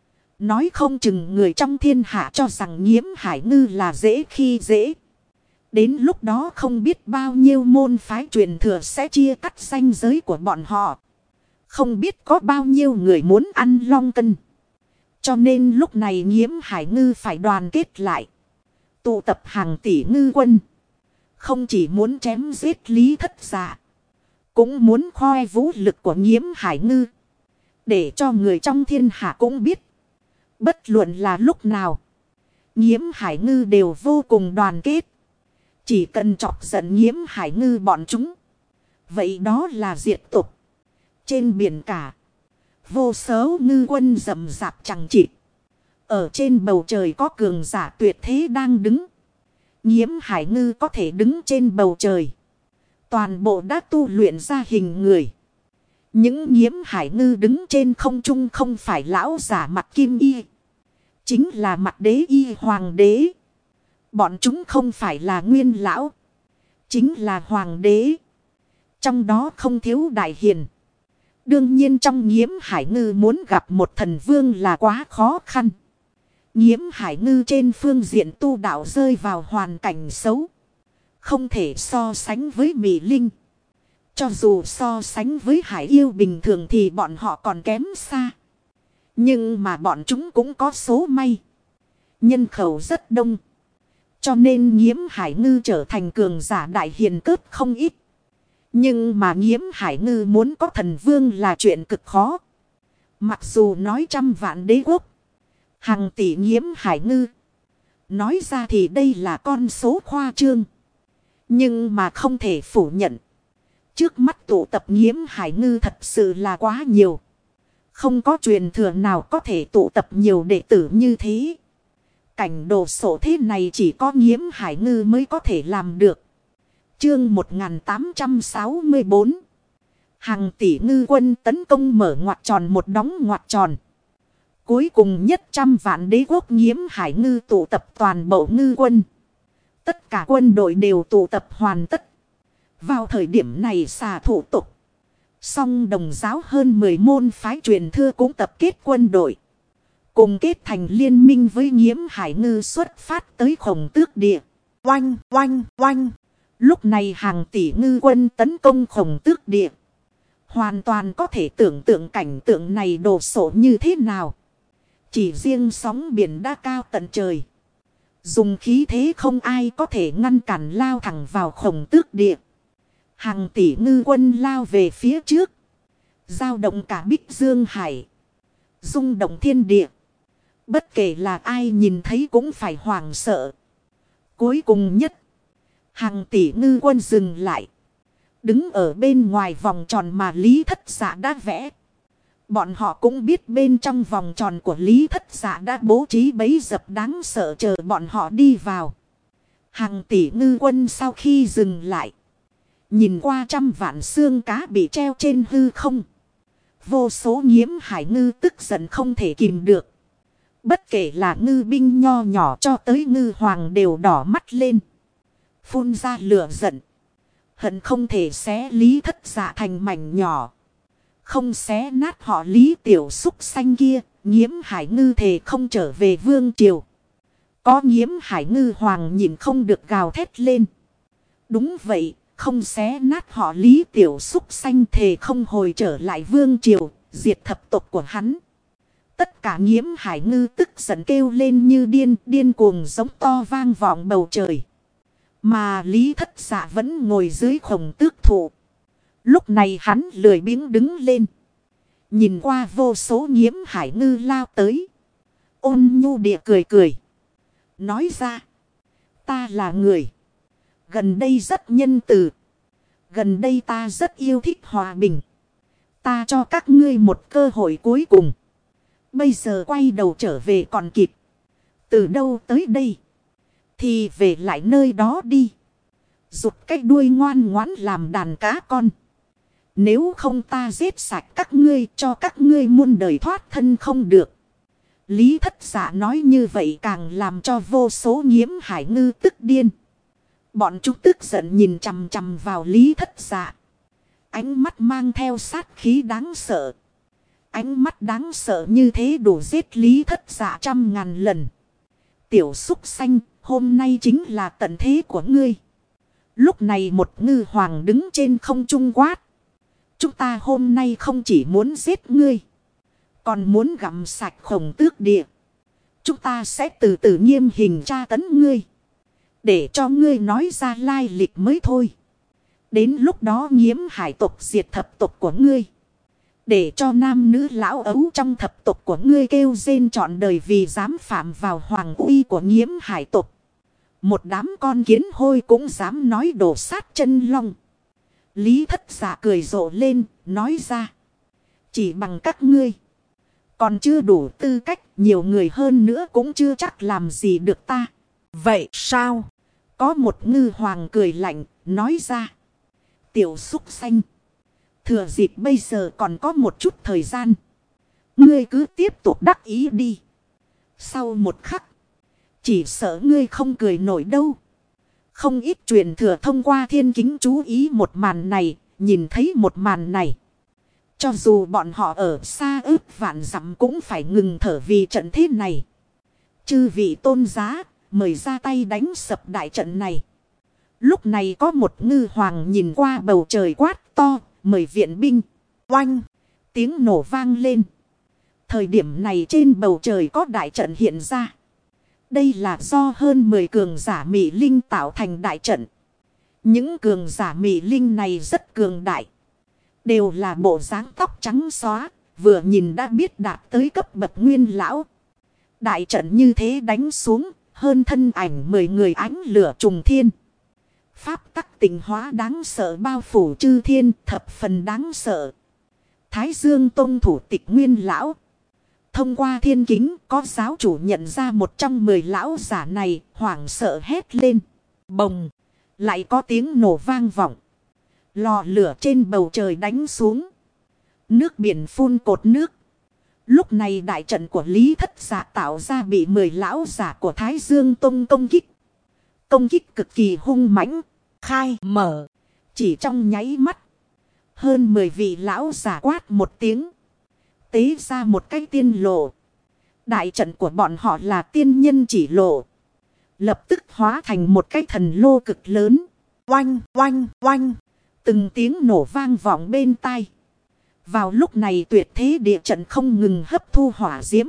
nói không chừng người trong thiên hạ cho rằng Nghiễm Hải Ngư là dễ khi dễ. Đến lúc đó không biết bao nhiêu môn phái truyền thừa sẽ chia cắt ranh giới của bọn họ. Không biết có bao nhiêu người muốn ăn long cân. Cho nên lúc này Nghiễm Hải Ngư phải đoàn kết lại, tụ tập hàng tỷ ngư quân. Không chỉ muốn chém giết Lý Thất Dạ, cũng muốn khoe vũ lực của Nghiễm Hải Ngư, để cho người trong thiên hạ cũng biết. Bất luận là lúc nào, Nghiễm Hải Ngư đều vô cùng đoàn kết. Chỉ cần chọc giận Nghiễm Hải Ngư bọn chúng, vậy đó là diệt tục. Trên biển cả, vô số ngư quân rậm rạp chẳng chịt. Ở trên bầu trời có cường giả tuyệt thế đang đứng. Nghiễm Hải Ngư có thể đứng trên bầu trời, toàn bộ đã tu luyện ra hình người. Những Nghiễm Hải Ngư đứng trên không trung không phải lão giả mặc kim y, chính là mặc đế y hoàng đế. Bọn chúng không phải là nguyên lão, chính là hoàng đế. Trong đó không thiếu đại hiền. Đương nhiên trong Nghiễm Hải Ngư muốn gặp một thần vương là quá khó khăn. Nghiễm Hải Ngư trên phương diện tu đạo rơi vào hoàn cảnh xấu, không thể so sánh với Mị Linh. Cho dù so sánh với hải yêu bình thường thì bọn họ còn kém xa. Nhưng mà bọn chúng cũng có số may. Nhân khẩu rất đông. Cho nên Nghiễm Hải Ngư trở thành cường giả đại hiền cướp không ít. Nhưng mà Nghiễm Hải Ngư muốn có thần vương là chuyện cực khó. Mặc dù nói trăm vạn đế quốc, hàng tỷ Nghiễm Hải Ngư, nói ra thì đây là con số khoa trương. Nhưng mà không thể phủ nhận, trước mắt tụ tập Nghiễm Hải Ngư thật sự là quá nhiều. Không có truyền thừa nào có thể tụ tập nhiều đệ tử như thế. Cảnh đồ sộ thế này chỉ có Nghiễm Hải Ngư mới có thể làm được. Chương 1864. Hàng tỷ ngư quân tấn công mở ngoặc tròn một đóng ngoặc tròn. Cuối cùng nhất trăm vạn đế quốc Nghiễm Hải Ngư tụ tập toàn bộ ngư quân. Tất cả quân đội đều tụ tập hoàn tất. Vào thời điểm này xà thủ tục, song đồng giáo hơn 10 môn phái truyền thừa cũng tập kết quân đội, cùng kết thành liên minh với Nghiễm Hải Ngư xuất phát tới Khổng Tước Địa. Oanh, oanh, oanh. Lúc này hàng tỷ ngư quân tấn công Khổng Tước Địa. Hoàn toàn có thể tưởng tượng cảnh tượng này đồ sộ như thế nào. Chỉ riêng sóng biển đã cao tận trời. Dùng khí thế không ai có thể ngăn cản lao thẳng vào Khổng Tước Địa. Hàng tỷ ngư quân lao về phía trước, giao động cả Bích Dương Hải, rung động thiên địa. Bất kể là ai nhìn thấy cũng phải hoảng sợ. Cuối cùng nhất, hàng tỷ ngư quân dừng lại, đứng ở bên ngoài vòng tròn mà Lý Thất Dạ đã vẽ. Bọn họ cũng biết bên trong vòng tròn của Lý Thất Dạ đã bố trí bẫy dập đáng sợ chờ bọn họ đi vào. Hàng tỷ ngư quân sau khi dừng lại, nhìn qua trăm vạn xương cá bị treo trên hư không. Vô số Nghiễm Hải Ngư tức giận không thể kìm được. Bất kể là ngư binh nho nhỏ cho tới ngư hoàng đều đỏ mắt lên, phun ra lửa giận. Hận không thể xé Lý Thất Dạ thành mảnh nhỏ. Không xé nát họ Lý tiểu súc xanh kia, Nghiễm Hải Ngư thề không trở về vương triều. Có Nghiễm Hải Ngư hoàng nhìn không được gào thét lên. Đúng vậy, không xé nát họ Lý tiểu súc xanh thề không hồi trở lại vương triều, diệt thập tộc của hắn. Tất cả Nghiễm Hải Ngư tức giận kêu lên như điên cuồng giống to vang vọng bầu trời. Mà Lý Thất Dạ vẫn ngồi dưới Khổng Tước thụ. Lúc này hắn lười biếng đứng lên, nhìn qua vô số Nghiễm Hải Ngư lao tới, ôn nhu địa cười cười. Nói ra, ta là người gần đây rất nhân từ. Gần đây ta rất yêu thích hòa bình. Ta cho các ngươi một cơ hội cuối cùng. Bây giờ quay đầu trở về còn kịp. Từ đâu tới đây thì về lại nơi đó đi. Rụt cái đuôi ngoan ngoãn làm đàn cá con. Nếu không ta giết sạch các ngươi, cho các ngươi muôn đời thoát thân không được. Lý Thất Dạ nói như vậy càng làm cho vô số Nghiễm Hải Ngư tức điên. Bọn chúng tức giận nhìn chằm chằm vào Lý Thất Dạ. Ánh mắt mang theo sát khí đáng sợ. Ánh mắt đáng sợ như thế đủ giết Lý Thất Dạ 100.000 lần. Tiểu súc xanh, hôm nay chính là tận thế của ngươi. Lúc này một ngư hoàng đứng trên không trung quát. Chúng ta hôm nay không chỉ muốn giết ngươi, còn muốn gặm sạch Khổng Tước Địa. Chúng ta sẽ từ từ nghiêm hình tra tấn ngươi, để cho ngươi nói ra lai lịch mới thôi. Đến lúc đó Nghiễm Hải tộc diệt thập tộc của ngươi, để cho nam nữ lão ấu trong thập tộc của ngươi kêu rên trọn đời vì dám phạm vào hoàng uy của Nghiễm Hải tộc. Một đám con kiến hôi cũng dám nói đổ sát chân long. Lý Thất Dạ cười rộ lên, nói ra. Chỉ bằng các ngươi còn chưa đủ tư cách, nhiều người hơn nữa cũng chưa chắc làm gì được ta. Vậy sao? Có một ngư hoàng cười lạnh, nói ra. Tiểu súc xanh, thừa dịp bây giờ còn có một chút thời gian, ngươi cứ tiếp tục đắc ý đi. Sau một khắc, chỉ sợ ngươi không cười nổi đâu. Không ít truyền thừa thông qua thiên kính chú ý một màn này, nhìn thấy một màn này. Cho dù bọn họ ở xa ước vạn dặm cũng phải ngừng thở vì trận thế này. Chư vị tôn giá, mời ra tay đánh sập đại trận này. Lúc này có một ngư hoàng nhìn qua bầu trời quát to, mời viện binh. Oanh! Tiếng nổ vang lên. Thời điểm này trên bầu trời có đại trận hiện ra. Đây là do hơn 10 cường giả Mị Linh tạo thành đại trận. Những cường giả Mị Linh này rất cường đại. Đều là bộ dáng tóc trắng xóa, vừa nhìn đã biết đạt tới cấp bậc nguyên lão. Đại trận như thế đánh xuống, hơn thân ảnh 10 người ánh lửa trùng thiên. Pháp tắc tình hóa đáng sợ bao phủ chư thiên, thập phần đáng sợ. Thái Dương Tông thủ tịch nguyên lão. Thông qua thiên kính, có giáo chủ nhận ra một trong 10 lão giả này, hoảng sợ hét lên. Bồng! Lại có tiếng nổ vang vọng. Lò lửa trên bầu trời đánh xuống. Nước biển phun cột nước. Lúc này đại trận của Lý Thất Dạ tạo ra bị 10 lão giả của Thái Dương Tông công kích. Công kích cực kỳ hung mãnh. Khai mở. Chỉ trong nháy mắt. Hơn 10 vị lão giả quát một tiếng. Tế ra một cái tiên lộ. Đại trận của bọn họ là tiên nhân chỉ lộ. Lập tức hóa thành một cái thần lô cực lớn. Oanh, oanh, oanh. Từng tiếng nổ vang vọng bên tai. Vào lúc này tuyệt thế địa trận không ngừng hấp thu hỏa diễm.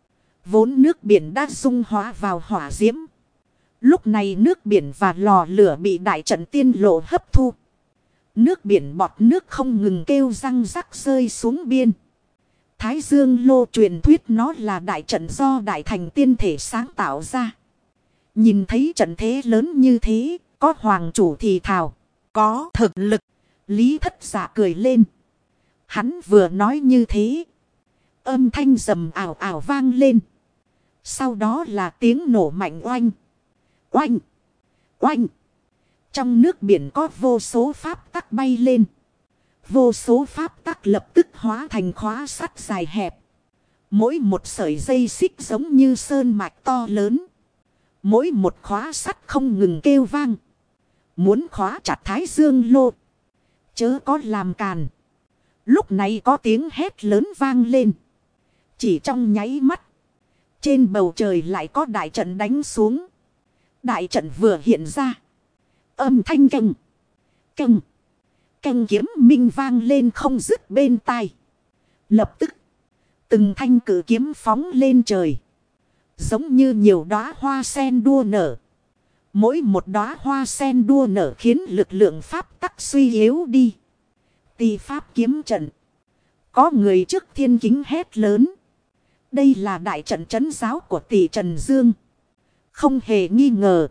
Vốn nước biển đã dung hóa vào hỏa diễm. Lúc này nước biển và lò lửa bị đại trận tiên lộ hấp thu. Nước biển bọt nước không ngừng kêu răng rắc rơi xuống biên. Thái Dương Lô truyền thuyết nó là đại trận do đại thành tiên thể sáng tạo ra. Nhìn thấy trận thế lớn như thế, có hoàng chủ thì thào, có thực lực. Lý Thất Dạ cười lên. Hắn vừa nói như thế, âm thanh rầm ảo ảo vang lên. Sau đó là tiếng nổ mạnh oanh. Oanh! Oanh! Trong nước biển có vô số pháp tắc bay lên. Vô số pháp tắc lập tức hóa thành khóa sắt dài hẹp. Mỗi một sợi dây xích giống như sơn mạch to lớn. Mỗi một khóa sắt không ngừng kêu vang. Muốn khóa chặt Thái Dương Lô, chớ có làm càn. Lúc này có tiếng hét lớn vang lên. Chỉ trong nháy mắt, trên bầu trời lại có đại trận đánh xuống. Đại trận vừa hiện ra, âm thanh canh canh canh kiếm minh vang lên không dứt bên tai. Lập tức, từng thanh cử kiếm phóng lên trời, giống như nhiều đóa hoa sen đua nở. Mỗi một đóa hoa sen đua nở khiến lực lượng pháp tắc suy yếu đi. Tỳ pháp kiếm trận. Có người trước thiên kính hét lớn. Đây là đại trận trấn giáo của tỷ Trần Dương. Không hề nghi ngờ.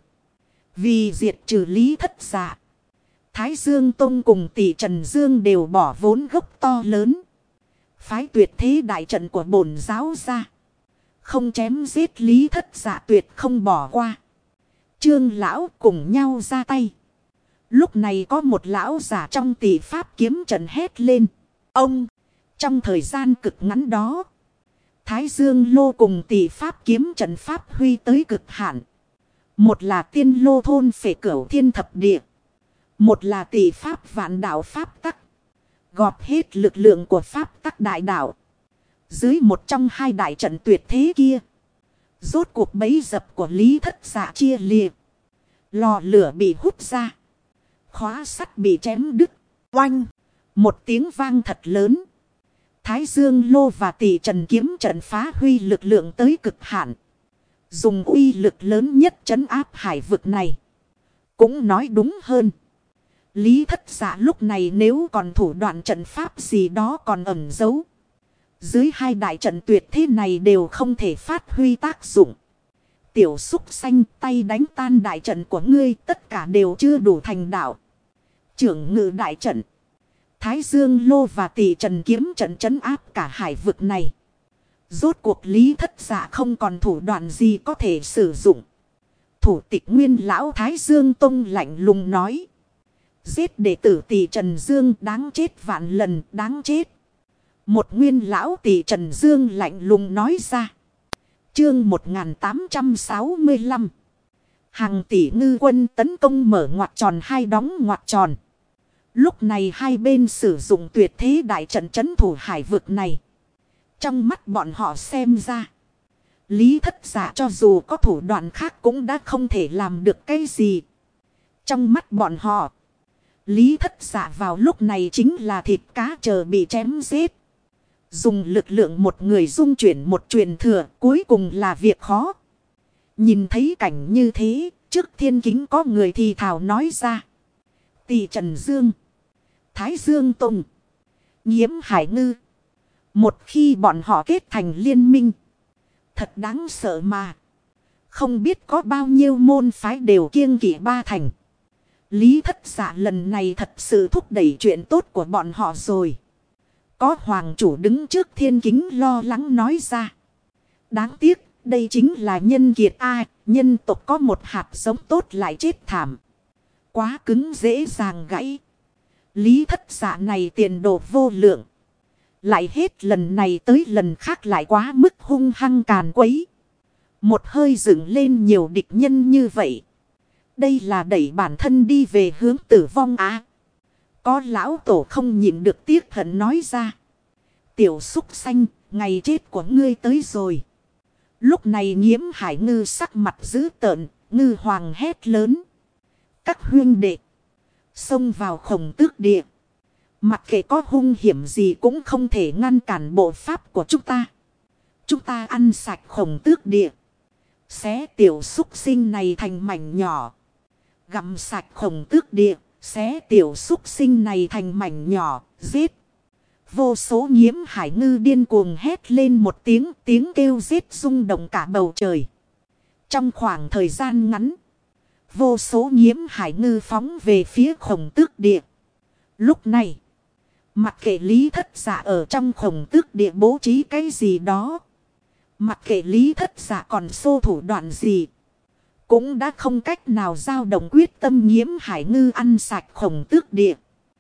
Vì diệt trừ Lý Thất Dạ, Thái Dương Tông cùng tỷ Trần Dương đều bỏ vốn gốc to lớn. Phái tuyệt thế đại trận của bổn giáo ra. Không chém giết Lý Thất Dạ tuyệt không bỏ qua. Trương lão cùng nhau ra tay. Lúc này có một lão giả trong tỷ pháp kiếm trận hét lên. Ông! Trong thời gian cực ngắn đó, Thái Dương Lô cùng tỷ pháp kiếm trận pháp huy tới cực hạn. Một là tiên lô thôn phệ cửu thiên thập địa. Một là tỷ pháp vạn đạo pháp tắc. Gọp hết lực lượng của pháp tắc đại đạo. Dưới một trong hai đại trận tuyệt thế kia. Rốt cuộc bẫy dập của Lý Thất Dạ chia lìa. Lò lửa bị hút ra. Khóa sắt bị chém đứt. Oanh. Một tiếng vang thật lớn. Thái Dương lô và tỷ trần kiếm trận phá huy lực lượng tới cực hạn. Dùng uy lực lớn nhất trấn áp hải vực này. Cũng nói đúng hơn. Lý Thất Dạ lúc này nếu còn thủ đoạn trận pháp gì đó còn ẩn giấu. Dưới hai đại trận tuyệt thế này đều không thể phát huy tác dụng. Tiểu xúc xanh tay đánh tan đại trận của ngươi tất cả đều chưa đủ thành đạo. Trưởng ngự đại trận. Thái Dương lô và tỷ trần kiếm trận trấn áp cả hải vực này. Rốt cuộc Lý Thất Dạ không còn thủ đoạn gì có thể sử dụng. Thủ tịch nguyên lão Thái Dương Tông lạnh lùng nói. Giết đệ tử tỷ Trần Dương đáng chết vạn lần đáng chết. Một nguyên lão tỷ Trần Dương lạnh lùng nói ra. Chương 1865. Hàng tỷ ngư quân tấn công mở ngoặc tròn hai đóng ngoặc tròn. Lúc này hai bên sử dụng tuyệt thế đại trận trấn thủ hải vực này. Trong mắt bọn họ xem ra. Lý Thất Dạ cho dù có thủ đoạn khác cũng đã không thể làm được cái gì. Trong mắt bọn họ. Lý Thất Dạ vào lúc này chính là thịt cá chờ bị chém giết. Dùng lực lượng một người dung chuyển một truyền thừa cuối cùng là việc khó. Nhìn thấy cảnh như thế, trước thiên kính có người thì thào nói ra. Tỷ Trần Dương, Thái Dương Tông, Nhiễm Hải Ngư. Một khi bọn họ kết thành liên minh, thật đáng sợ mà. Không biết có bao nhiêu môn phái đều kiêng kỵ ba thành. Lý Thất Dạ lần này thật sự thúc đẩy chuyện tốt của bọn họ rồi. Có hoàng chủ đứng trước thiên kính lo lắng nói ra. Đáng tiếc, đây chính là nhân kiệt a, nhân tộc có một hạt giống tốt lại chết thảm. Quá cứng dễ dàng gãy. Lý Thất Dạ này tiền đồ vô lượng. Lại hết lần này tới lần khác lại quá mức hung hăng càn quấy. Một hơi dựng lên nhiều địch nhân như vậy. Đây là đẩy bản thân đi về hướng tử vong á. Có lão tổ không nhịn được tiếc hận nói ra. Tiểu xúc xanh, ngày chết của ngươi tới rồi. Lúc này Nhiễm Hải Ngư sắc mặt dữ tợn, Ngư Hoàng hét lớn. Các huynh đệ, xông vào Khổng Tước Địa. Mặc kệ có hung hiểm gì cũng không thể ngăn cản bộ pháp của chúng ta. Chúng ta ăn sạch Khổng Tước Địa. Xé tiểu xúc sinh này thành mảnh nhỏ. Gặm sạch Khổng Tước Địa. Xé tiểu xúc sinh này thành mảnh nhỏ. Giết. Vô số Nhiễm Hải Ngư điên cuồng hét lên một tiếng. Tiếng kêu giết rung động cả bầu trời. Trong khoảng thời gian ngắn. Vô số Nhiễm Hải Ngư phóng về phía Khổng Tước Địa. Lúc này. Mặc kệ Lý Thất Dạ ở trong Khổng Tước Địa bố trí cái gì đó. Mặc kệ Lý Thất Dạ còn xô thủ đoạn gì. Cũng đã không cách nào dao động quyết tâm Nhiễm Hải Ngư ăn sạch Khổng Tước Địa.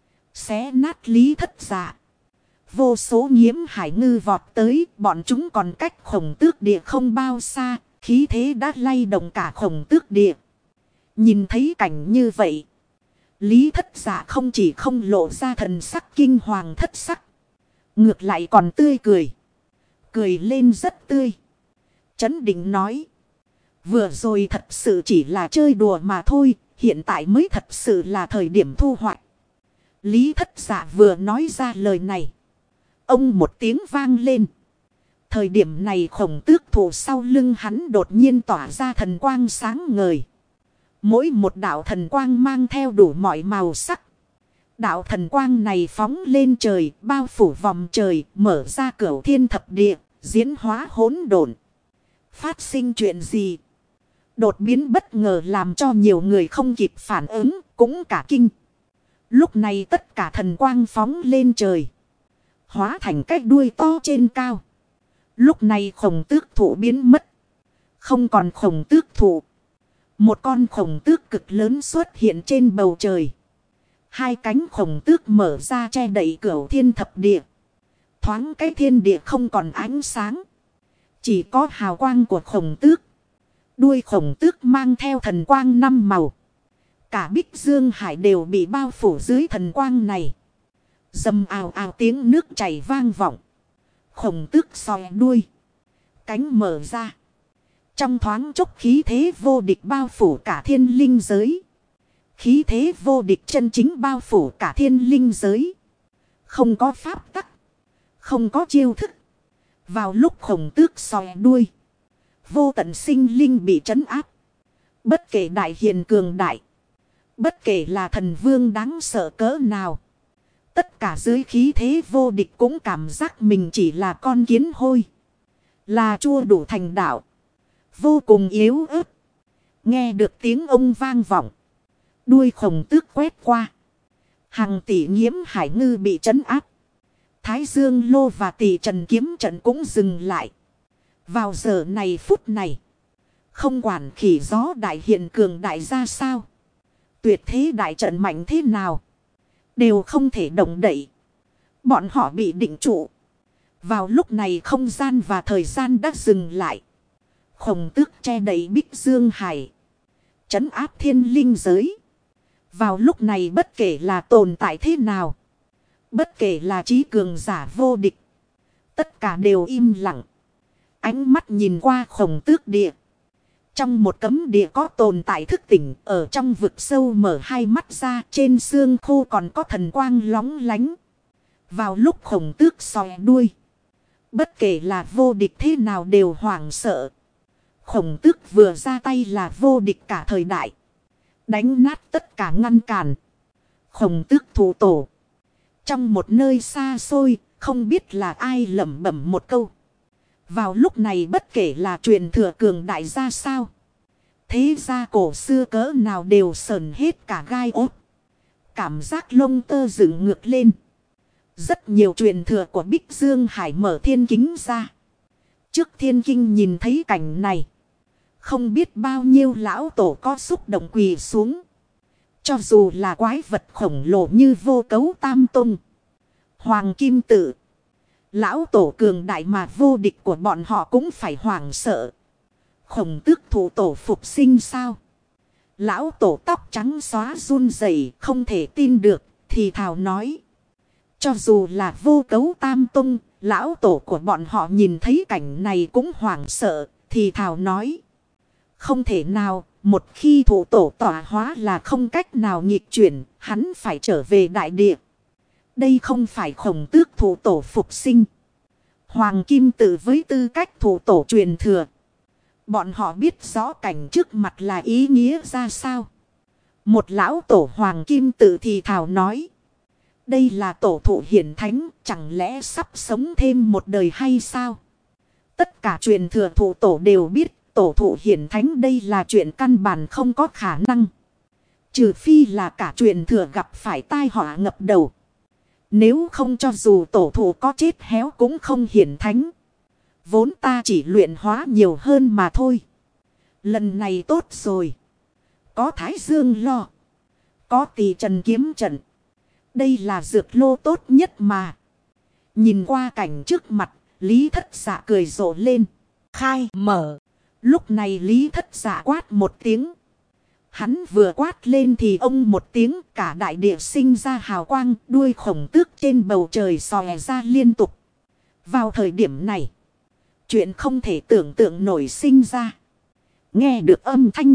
Xé nát Lý Thất Dạ. Vô số Nhiễm Hải Ngư vọt tới. Bọn chúng còn cách Khổng Tước Địa không bao xa. Khí thế đã lay động cả Khổng Tước Địa. Nhìn thấy cảnh như vậy. Lý Thất Dạ không chỉ không lộ ra thần sắc kinh hoàng thất sắc. Ngược lại còn tươi cười. Cười lên rất tươi. Chấn định nói. Vừa rồi thật sự chỉ là chơi đùa mà thôi. Hiện tại mới thật sự là thời điểm thu hoạch. Lý Thất Dạ vừa nói ra lời này. Ông một tiếng vang lên. Thời điểm này Khổng Tước thủ sau lưng hắn đột nhiên tỏa ra thần quang sáng ngời. Mỗi một đạo thần quang mang theo đủ mọi màu sắc. Đạo thần quang này phóng lên trời, bao phủ vòng trời, mở ra cửu thiên thập địa, diễn hóa hỗn độn. Phát sinh chuyện gì? Đột biến bất ngờ làm cho nhiều người không kịp phản ứng, cũng cả kinh. Lúc này tất cả thần quang phóng lên trời. Hóa thành cái đuôi to trên cao. Lúc này Khổng Tước thủ biến mất. Không còn Khổng Tước thủ. Một con Khổng Tước cực lớn xuất hiện trên bầu trời. Hai cánh Khổng Tước mở ra che đậy cửu thiên thập địa. Thoáng cái thiên địa không còn ánh sáng. Chỉ có hào quang của Khổng Tước. Đuôi khổng tước mang theo thần quang 5 màu. Cả Bích Dương Hải đều bị bao phủ dưới thần quang này. Dầm ào ào tiếng nước chảy vang vọng. Khổng tước soi đuôi. Cánh mở ra. Trong thoáng chốc khí thế vô địch bao phủ cả thiên linh giới. Khí thế vô địch chân chính bao phủ cả thiên linh giới. Không có pháp tắc. Không có chiêu thức. Vào lúc khổng tước soi đuôi. Vô tận sinh linh bị trấn áp. Bất kể đại hiền cường đại. Bất kể là thần vương đáng sợ cỡ nào. Tất cả dưới khí thế vô địch cũng cảm giác mình chỉ là con kiến hôi. Là chua đủ thành đạo. Vô cùng yếu ớt. Nghe được tiếng ông vang vọng. Đuôi khổng tước quét qua. Hàng tỷ nghiễm hải ngư bị trấn áp. Thái Dương Lô và tỷ trần kiếm trận cũng dừng lại. Vào giờ này phút này. Không quản khỉ gió đại hiện cường đại ra sao. Tuyệt thế đại trận mạnh thế nào. Đều không thể động đậy. Bọn họ bị định trụ. Vào lúc này không gian và thời gian đã dừng lại. Khổng tước che đậy Bích Dương Hải. Trấn áp thiên linh giới. Vào lúc này bất kể là tồn tại thế nào. Bất kể là trí cường giả vô địch. Tất cả đều im lặng. Ánh mắt nhìn qua khổng tước địa. Trong một cấm địa có tồn tại thức tỉnh. Ở trong vực sâu mở hai mắt ra. Trên xương khô còn có thần quang lóng lánh. Vào lúc khổng tước soi đuôi. Bất kể là vô địch thế nào đều hoảng sợ. Khổng tước vừa ra tay là vô địch cả thời đại. Đánh nát tất cả ngăn cản. Khổng tước thủ tổ. Trong một nơi xa xôi, không biết là ai lẩm bẩm một câu. Vào lúc này bất kể là truyền thừa cường đại ra sao. Thế gia cổ xưa cỡ nào đều sờn hết cả gai ốt. Cảm giác lông tơ dựng ngược lên. Rất nhiều truyền thừa của Bích Dương Hải mở thiên kính ra. Trước thiên kinh nhìn thấy cảnh này. Không biết bao nhiêu lão tổ có xúc động quỳ xuống. Cho dù là quái vật khổng lồ như vô cấu tam tung. Hoàng kim tự. Lão tổ cường đại mà vô địch của bọn họ cũng phải hoảng sợ. Khổng tước thủ tổ phục sinh sao? Lão tổ tóc trắng xóa run rẩy không thể tin được. Thì thào nói. Cho dù là vô cấu tam tung. Lão tổ của bọn họ nhìn thấy cảnh này cũng hoảng sợ. Thì thào nói. Không thể nào. Một khi thủ tổ tỏa hóa là không cách nào nghịch chuyển. Hắn phải trở về đại địa. Đây không phải khổng tước thủ tổ phục sinh. Hoàng kim tự với tư cách thủ tổ truyền thừa. Bọn họ biết rõ cảnh trước mặt là ý nghĩa ra sao. Một lão tổ hoàng kim tự thì thào nói. Đây là tổ thụ hiển thánh. Chẳng lẽ sắp sống thêm một đời hay sao? Tất cả truyền thừa thủ tổ đều biết. Tổ thụ hiển thánh đây là chuyện căn bản không có khả năng. Trừ phi là cả truyền thừa gặp phải tai họa ngập đầu. Nếu không cho dù tổ thụ có chết héo cũng không hiển thánh. Vốn ta chỉ luyện hóa nhiều hơn mà thôi. Lần này tốt rồi. Có Thái Dương lo. Có Tỳ Trần kiếm trận. Đây là dược lô tốt nhất mà. Nhìn qua cảnh trước mặt, Lý Thất Dạ cười rộ lên. Khai mở. Lúc này Lý Thất Dạ quát một tiếng. Hắn vừa quát lên thì ông một tiếng cả đại địa sinh ra hào quang, đuôi khổng tước trên bầu trời xòe ra liên tục. Vào thời điểm này, chuyện không thể tưởng tượng nổi sinh ra. Nghe được âm thanh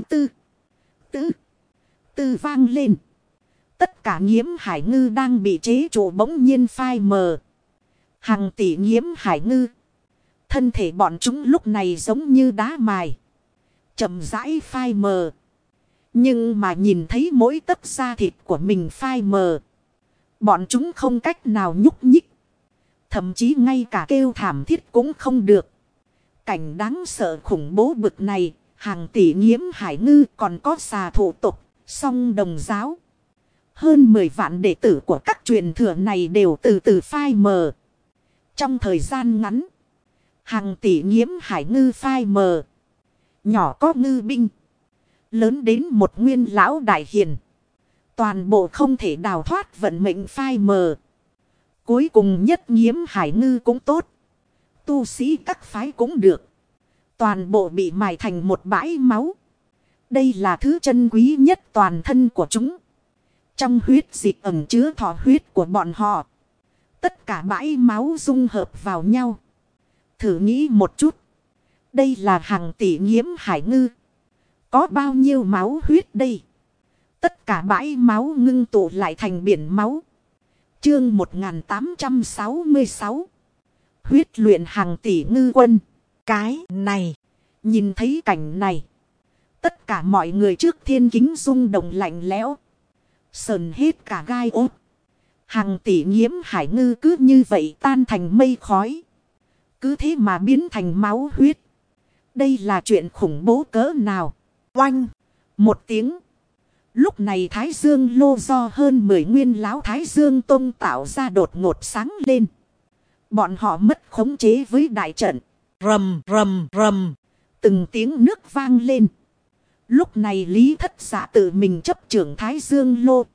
tư vang lên. Tất cả nghiễm hải ngư đang bị chế trụ bỗng nhiên phai mờ. Hàng tỷ nghiễm hải ngư. Thân thể bọn chúng lúc này giống như đá mài. Chậm rãi phai mờ. Nhưng mà nhìn thấy mỗi tấc da thịt của mình phai mờ. Bọn chúng không cách nào nhúc nhích. Thậm chí ngay cả kêu thảm thiết cũng không được. Cảnh đáng sợ khủng bố bực này. Hàng tỷ nghiễm hải ngư còn có xà thủ tục. Song đồng giáo. Hơn 10 vạn đệ tử của các truyền thừa này đều từ từ phai mờ. Trong thời gian ngắn. Hàng tỷ nghiễm hải ngư phai mờ. Nhỏ có ngư binh. Lớn đến một nguyên lão đại hiền. Toàn bộ không thể đào thoát vận mệnh phai mờ. Cuối cùng nhất nghiễm hải ngư cũng tốt. Tu sĩ các phái cũng được. Toàn bộ bị mài thành một bãi máu. Đây là thứ chân quý nhất toàn thân của chúng. Trong huyết dịch ẩn chứa thọ huyết của bọn họ. Tất cả bãi máu dung hợp vào nhau. Thử nghĩ một chút. Đây là hàng tỷ nghiễm hải ngư. Có bao nhiêu máu huyết đây? Tất cả bãi máu ngưng tụ lại thành biển máu. Chương 1866. Huyết luyện hàng tỷ ngư quân. Cái này. Nhìn thấy cảnh này. Tất cả mọi người trước thiên kính rung động lạnh lẽo. Sờn hết cả gai ốt. Hàng tỷ nghiễm hải ngư cứ như vậy tan thành mây khói. Cứ thế mà biến thành máu huyết. Đây là chuyện khủng bố cỡ nào. Oanh. Một tiếng. Lúc này Thái Dương lô do hơn 10 nguyên lão Thái Dương Tông tạo ra đột ngột sáng lên. Bọn họ mất khống chế với đại trận. Rầm rầm rầm. Từng tiếng nước vang lên. Lúc này Lý Thất Dạ tự mình chấp trưởng Thái Dương lô.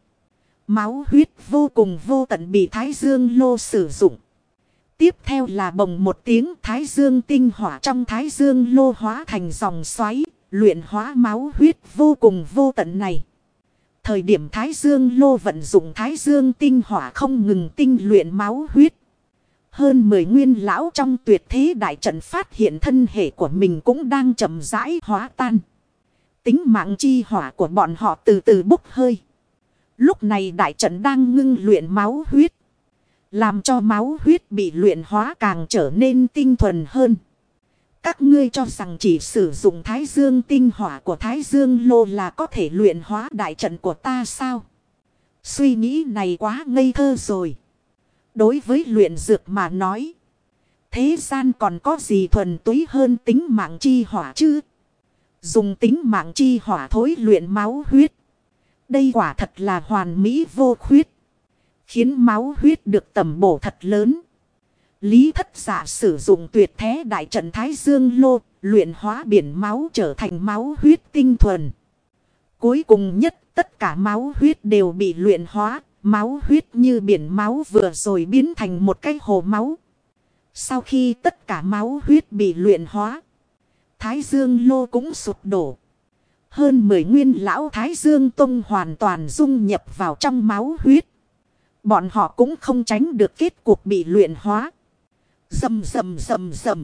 Máu huyết vô cùng vô tận bị Thái Dương lô sử dụng. Tiếp theo là bồng một tiếng Thái Dương tinh hỏa trong Thái Dương lô hóa thành dòng xoáy. Luyện hóa máu huyết vô cùng vô tận này. Thời điểm Thái Dương lô vận dụng Thái Dương tinh hỏa không ngừng tinh luyện máu huyết. Hơn 10 nguyên lão trong tuyệt thế đại trận phát hiện thân thể của mình cũng đang chậm rãi hóa tan. Tính mạng chi hỏa của bọn họ từ từ bốc hơi. Lúc này đại trận đang ngưng luyện máu huyết. Làm cho máu huyết bị luyện hóa càng trở nên tinh thuần hơn. Các ngươi cho rằng chỉ sử dụng Thái Dương tinh hỏa của Thái Dương lô là có thể luyện hóa đại trận của ta sao? Suy nghĩ này quá ngây thơ rồi. Đối với luyện dược mà nói. Thế gian còn có gì thuần túy hơn tính mạng chi hỏa chứ? Dùng tính mạng chi hỏa thối luyện máu huyết. Đây quả thật là hoàn mỹ vô khuyết. Khiến máu huyết được tẩm bổ thật lớn. Lý Thất Dạ sử dụng tuyệt thế đại trận Thái Dương lô. Luyện hóa biển máu trở thành máu huyết tinh thuần. Cuối cùng nhất tất cả máu huyết đều bị luyện hóa. Máu huyết như biển máu vừa rồi biến thành một cái hồ máu. Sau khi tất cả máu huyết bị luyện hóa. Thái Dương lô cũng sụp đổ. Hơn 10 nguyên lão Thái Dương Tông hoàn toàn dung nhập vào trong máu huyết. Bọn họ cũng không tránh được kết cuộc bị luyện hóa. Rầm rầm rầm rầm.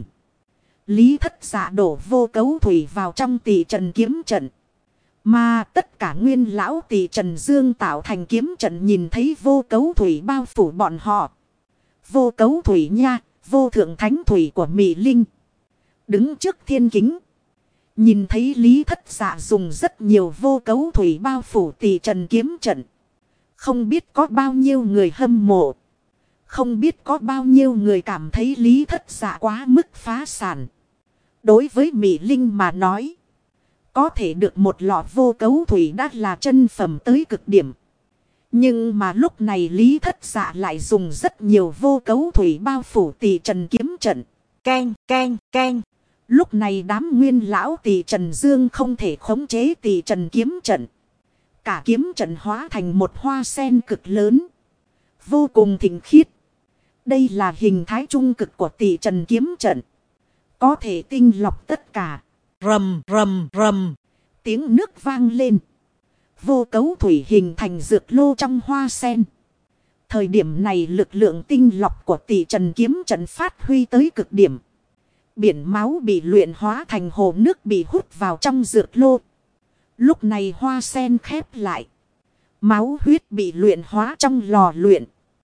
Lý Thất Dạ đổ vô cấu thủy vào trong tỷ trần kiếm trận. Mà tất cả nguyên lão tỷ trần dương tạo thành kiếm trận nhìn thấy vô cấu thủy bao phủ bọn họ. Vô cấu thủy nha, vô thượng thánh thủy của Mị Linh. Đứng trước thiên kính. Nhìn thấy Lý Thất Dạ dùng rất nhiều vô cấu thủy bao phủ tỷ trần kiếm trận. Không biết có bao nhiêu người hâm mộ. Không biết có bao nhiêu người cảm thấy Lý Thất Dạ quá mức phá sản. Đối với Mị Linh mà nói. Có thể được một lọ vô cấu thủy đã là chân phẩm tới cực điểm. Nhưng mà lúc này Lý Thất Dạ lại dùng rất nhiều vô cấu thủy bao phủ tỷ trần kiếm trận. Keng, keng, keng. Lúc này đám nguyên lão tỷ trần dương không thể khống chế tỷ trần kiếm trận. Cả kiếm trận hóa thành một hoa sen cực lớn. Vô cùng thịnh khiết. Đây là hình thái trung cực của tỷ trần kiếm trận. Có thể tinh lọc tất cả. Rầm rầm rầm. Tiếng nước vang lên. Vô cấu thủy hình thành dược lô trong hoa sen. Thời điểm này lực lượng tinh lọc của tỷ trần kiếm trận phát huy tới cực điểm. Biển máu bị luyện hóa thành hồ nước bị hút vào trong dược lô. Lúc này hoa sen khép lại. Máu huyết bị luyện hóa trong lò luyện.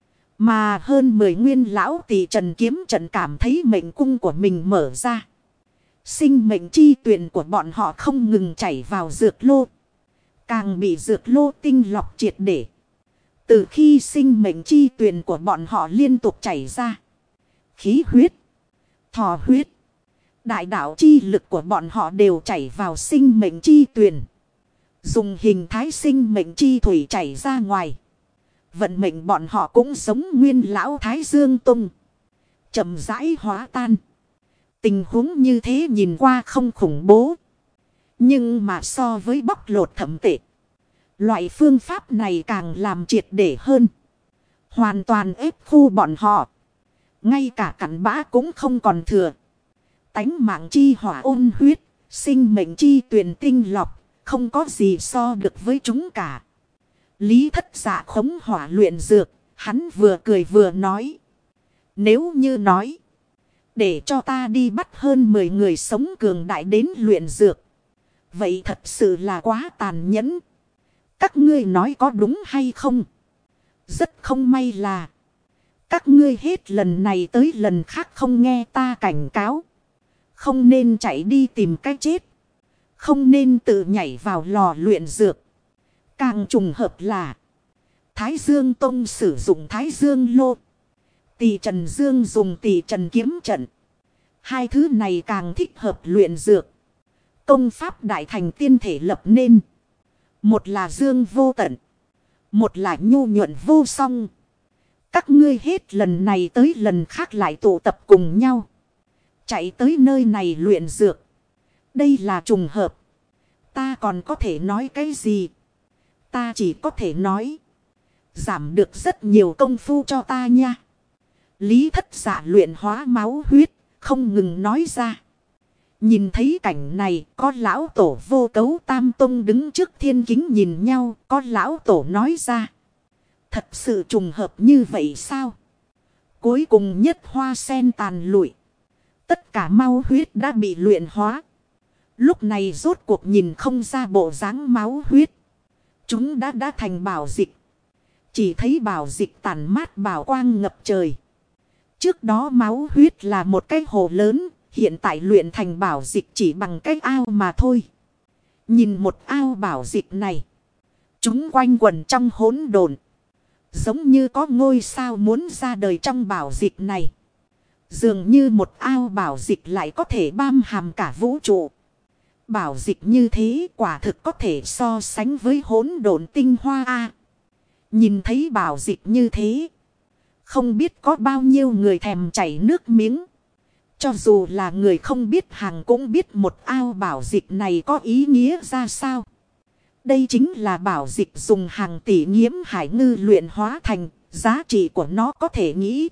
Mà hơn 10 nguyên lão tỷ trần kiếm trận cảm thấy mệnh cung của mình mở ra. Sinh mệnh chi tuyền của bọn họ không ngừng chảy vào dược lô. Càng bị dược lô tinh lọc triệt để. Từ khi sinh mệnh chi tuyền của bọn họ liên tục chảy ra. Khí huyết, thọ huyết, đại đạo chi lực của bọn họ đều chảy vào sinh mệnh chi tuyền. Dùng hình thái sinh mệnh chi thủy chảy ra ngoài. Vận mệnh bọn họ cũng giống nguyên lão Thái Dương Tông. Chậm rãi hóa tan. Tình huống như thế nhìn qua không khủng bố. Nhưng mà so với bóc lột thẩm tệ. Loại phương pháp này càng làm triệt để hơn. Hoàn toàn ép khu bọn họ. Ngay cả cặn bã cũng không còn thừa. Tánh mạng chi hỏa ôn huyết, sinh mệnh chi tuyền tinh lọc, không có gì so được với chúng cả. Lý Thất Dạ khống hỏa luyện dược, hắn vừa cười vừa nói. Nếu như nói, để cho ta đi bắt hơn 10 người sống cường đại đến luyện dược. Vậy thật sự là quá tàn nhẫn. Các ngươi nói có đúng hay không? Rất không may là các ngươi hết lần này tới lần khác không nghe ta cảnh cáo. Không nên chạy đi tìm cái chết. Không nên tự nhảy vào lò luyện dược. Càng trùng hợp là Thái Dương Tông sử dụng Thái Dương Lô. Tỷ Trần Dương dùng Tỷ Trần Kiếm Trận. Hai thứ này càng thích hợp luyện dược. Công pháp đại thành tiên thể lập nên. Một là dương vô tận. Một là nhu nhuận vô song. Các ngươi hết lần này tới lần khác lại tụ tập cùng nhau. Chạy tới nơi này luyện dược. Đây là trùng hợp. Ta còn có thể nói cái gì? Ta chỉ có thể nói. Giảm được rất nhiều công phu cho ta nha. Lý Thất Dạ luyện hóa máu huyết. Không ngừng nói ra. Nhìn thấy cảnh này, có lão tổ Vô Cấu Tam Tông đứng trước thiên kính nhìn nhau, có lão tổ nói ra. Thật sự trùng hợp như vậy sao? Cuối cùng nhất hoa sen tàn lụi. Tất cả máu huyết đã bị luyện hóa. Lúc này rốt cuộc nhìn không ra bộ dáng máu huyết. Chúng đã thành bảo dịch. Chỉ thấy bảo dịch tàn mát bảo quang ngập trời. Trước đó máu huyết là một cái hồ lớn. Hiện tại luyện thành bảo dịch chỉ bằng cái ao mà thôi. Nhìn một ao bảo dịch này. Chúng quanh quẩn trong hỗn độn. Giống như có ngôi sao muốn ra đời trong bảo dịch này. Dường như một ao bảo dịch lại có thể bám hàm cả vũ trụ. Bảo dịch như thế quả thực có thể so sánh với hỗn độn tinh hoa a. Nhìn thấy bảo dịch như thế. Không biết có bao nhiêu người thèm chảy nước miếng. Cho dù là người không biết hàng cũng biết một ao bảo dịch này có ý nghĩa ra sao. Đây chính là bảo dịch dùng hàng tỷ nghiễm hải ngư luyện hóa thành, giá trị của nó có thể nghĩ.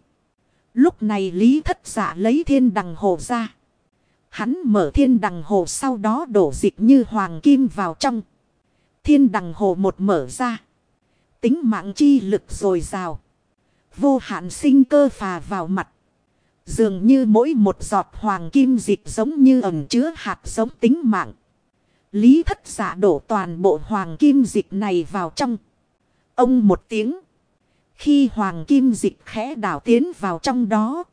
Lúc này Lý Thất Dạ lấy thiên đằng hồ ra. Hắn mở thiên đằng hồ sau đó đổ dịch như hoàng kim vào trong. Thiên đằng hồ một mở ra. Tính mạng chi lực dồi dào. Vô hạn sinh cơ phà vào mặt. Dường như mỗi một giọt hoàng kim dịch giống như ẩn chứa hạt giống tính mạng. Lý Thất Dạ đổ toàn bộ hoàng kim dịch này vào trong. Ông một tiếng. Khi hoàng kim dịch khẽ đảo tiến vào trong đó.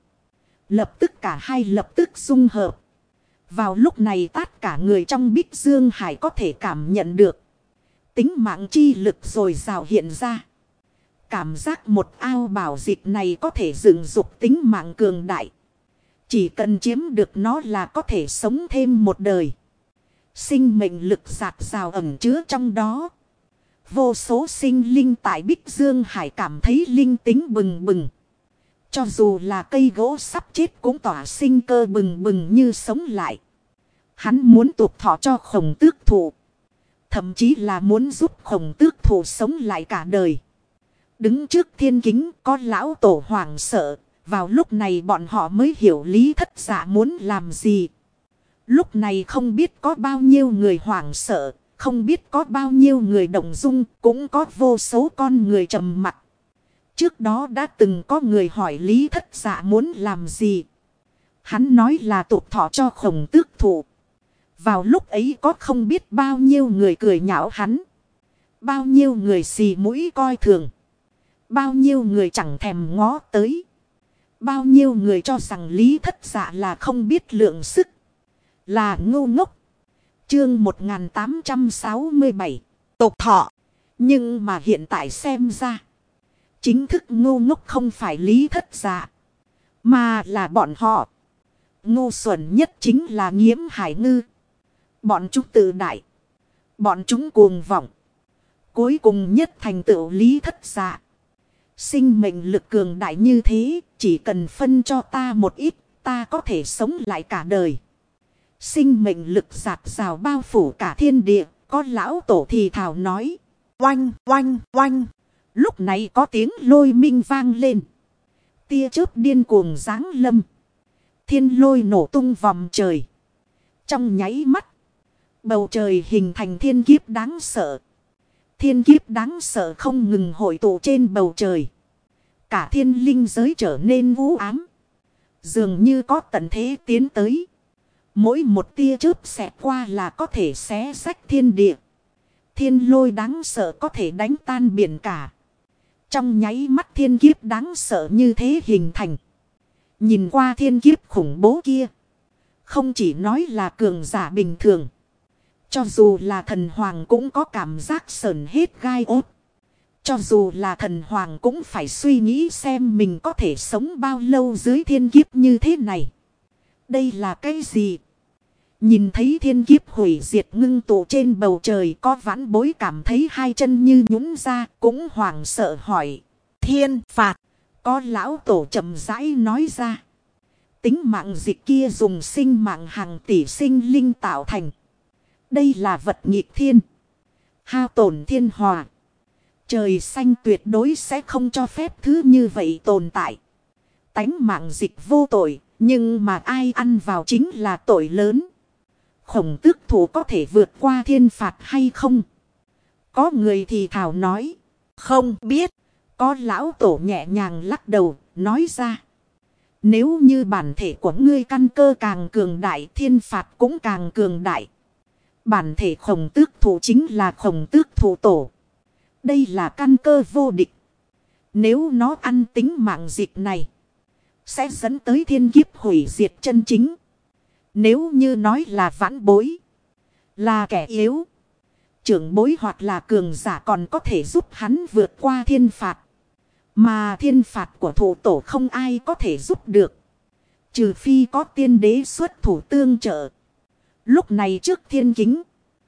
Lập tức cả hai lập tức dung hợp. Vào lúc này tất cả người trong Bích Dương Hải có thể cảm nhận được. Tính mạng chi lực dồi dào hiện ra. Cảm giác một ao bảo dịch này có thể dựng dục tính mạng cường đại. Chỉ cần chiếm được nó là có thể sống thêm một đời. Sinh mệnh lực dạt dào ẩn chứa trong đó. Vô số sinh linh tại Bích Dương Hải cảm thấy linh tính bừng bừng. Cho dù là cây gỗ sắp chết cũng tỏa sinh cơ bừng bừng như sống lại. Hắn muốn tục thọ cho Khổng Tước Thụ. Thậm chí là muốn giúp Khổng Tước Thụ sống lại cả đời. Đứng trước thiên kính có lão tổ hoảng sợ. Vào lúc này bọn họ mới hiểu Lý Thất Dạ muốn làm gì. Lúc này không biết có bao nhiêu người hoảng sợ. Không biết có bao nhiêu người động dung. Cũng có vô số con người trầm mặc. Trước đó đã từng có người hỏi Lý Thất Dạ muốn làm gì. Hắn nói là tục thọ cho Khổng Tước Thụ. Vào lúc ấy có không biết bao nhiêu người cười nhạo hắn. Bao nhiêu người xì mũi coi thường. Bao nhiêu người chẳng thèm ngó tới. Bao nhiêu người cho rằng Lý Thất Dạ là không biết lượng sức. Là ngu ngốc. Chương 1867. Tục thọ. Nhưng mà hiện tại xem ra. Chính thức ngu ngốc không phải Lý Thất Dạ. Mà là bọn họ. Ngu xuẩn nhất chính là Nghiễm Hải Ngư. Bọn chúng tự đại. Bọn chúng cuồng vọng. Cuối cùng nhất thành tựu Lý Thất Dạ. Sinh mệnh lực cường đại như thế. Chỉ cần phân cho ta một ít. Ta có thể sống lại cả đời. Sinh mệnh lực dạt dào bao phủ cả thiên địa. Có lão tổ thì thào nói. Oanh oanh oanh. Lúc này có tiếng lôi minh vang lên. Tia chớp điên cuồng giáng lâm. Thiên lôi nổ tung vòng trời. Trong nháy mắt. Bầu trời hình thành thiên kiếp đáng sợ. Thiên kiếp đáng sợ không ngừng hội tụ trên bầu trời. Cả thiên linh giới trở nên u ám. Dường như có tận thế tiến tới. Mỗi một tia chớp xẹt qua là có thể xé rách thiên địa. Thiên lôi đáng sợ có thể đánh tan biển cả. Trong nháy mắt thiên kiếp đáng sợ như thế hình thành. Nhìn qua thiên kiếp khủng bố kia. Không chỉ nói là cường giả bình thường. Cho dù là thần hoàng cũng có cảm giác sởn hết gai ốt. Cho dù là thần hoàng cũng phải suy nghĩ xem mình có thể sống bao lâu dưới thiên kiếp như thế này. Đây là cái gì? Nhìn thấy thiên kiếp hủy diệt ngưng tụ trên bầu trời, có vãn bối cảm thấy hai chân như nhũn ra, cũng hoảng sợ hỏi. Thiên phạt. Có lão tổ chậm rãi nói ra. Tính mạng dịch kia dùng sinh mạng hàng tỷ sinh linh tạo thành. Đây là vật nghịch thiên. Hao tổn thiên hòa. Trời xanh tuyệt đối sẽ không cho phép thứ như vậy tồn tại. Tánh mạng dịch vô tội, nhưng mà ai ăn vào chính là tội lớn. Khổng tước thủ có thể vượt qua thiên phạt hay không? Có người thì thảo nói. Không biết. Có lão tổ nhẹ nhàng lắc đầu, nói ra. Nếu như bản thể của ngươi căn cơ càng cường đại, thiên phạt cũng càng cường đại. Bản thể khổng tước thủ chính là khổng tước thủ tổ. Đây là căn cơ vô địch. Nếu nó ăn tính mạng dịch này, sẽ dẫn tới thiên kiếp hủy diệt chân chính. Nếu như nói là vãn bối, là kẻ yếu, trưởng bối hoặc là cường giả còn có thể giúp hắn vượt qua thiên phạt. Mà thiên phạt của thủ tổ không ai có thể giúp được. Trừ phi có tiên đế xuất thủ tương trợ. Lúc này trước thiên kính,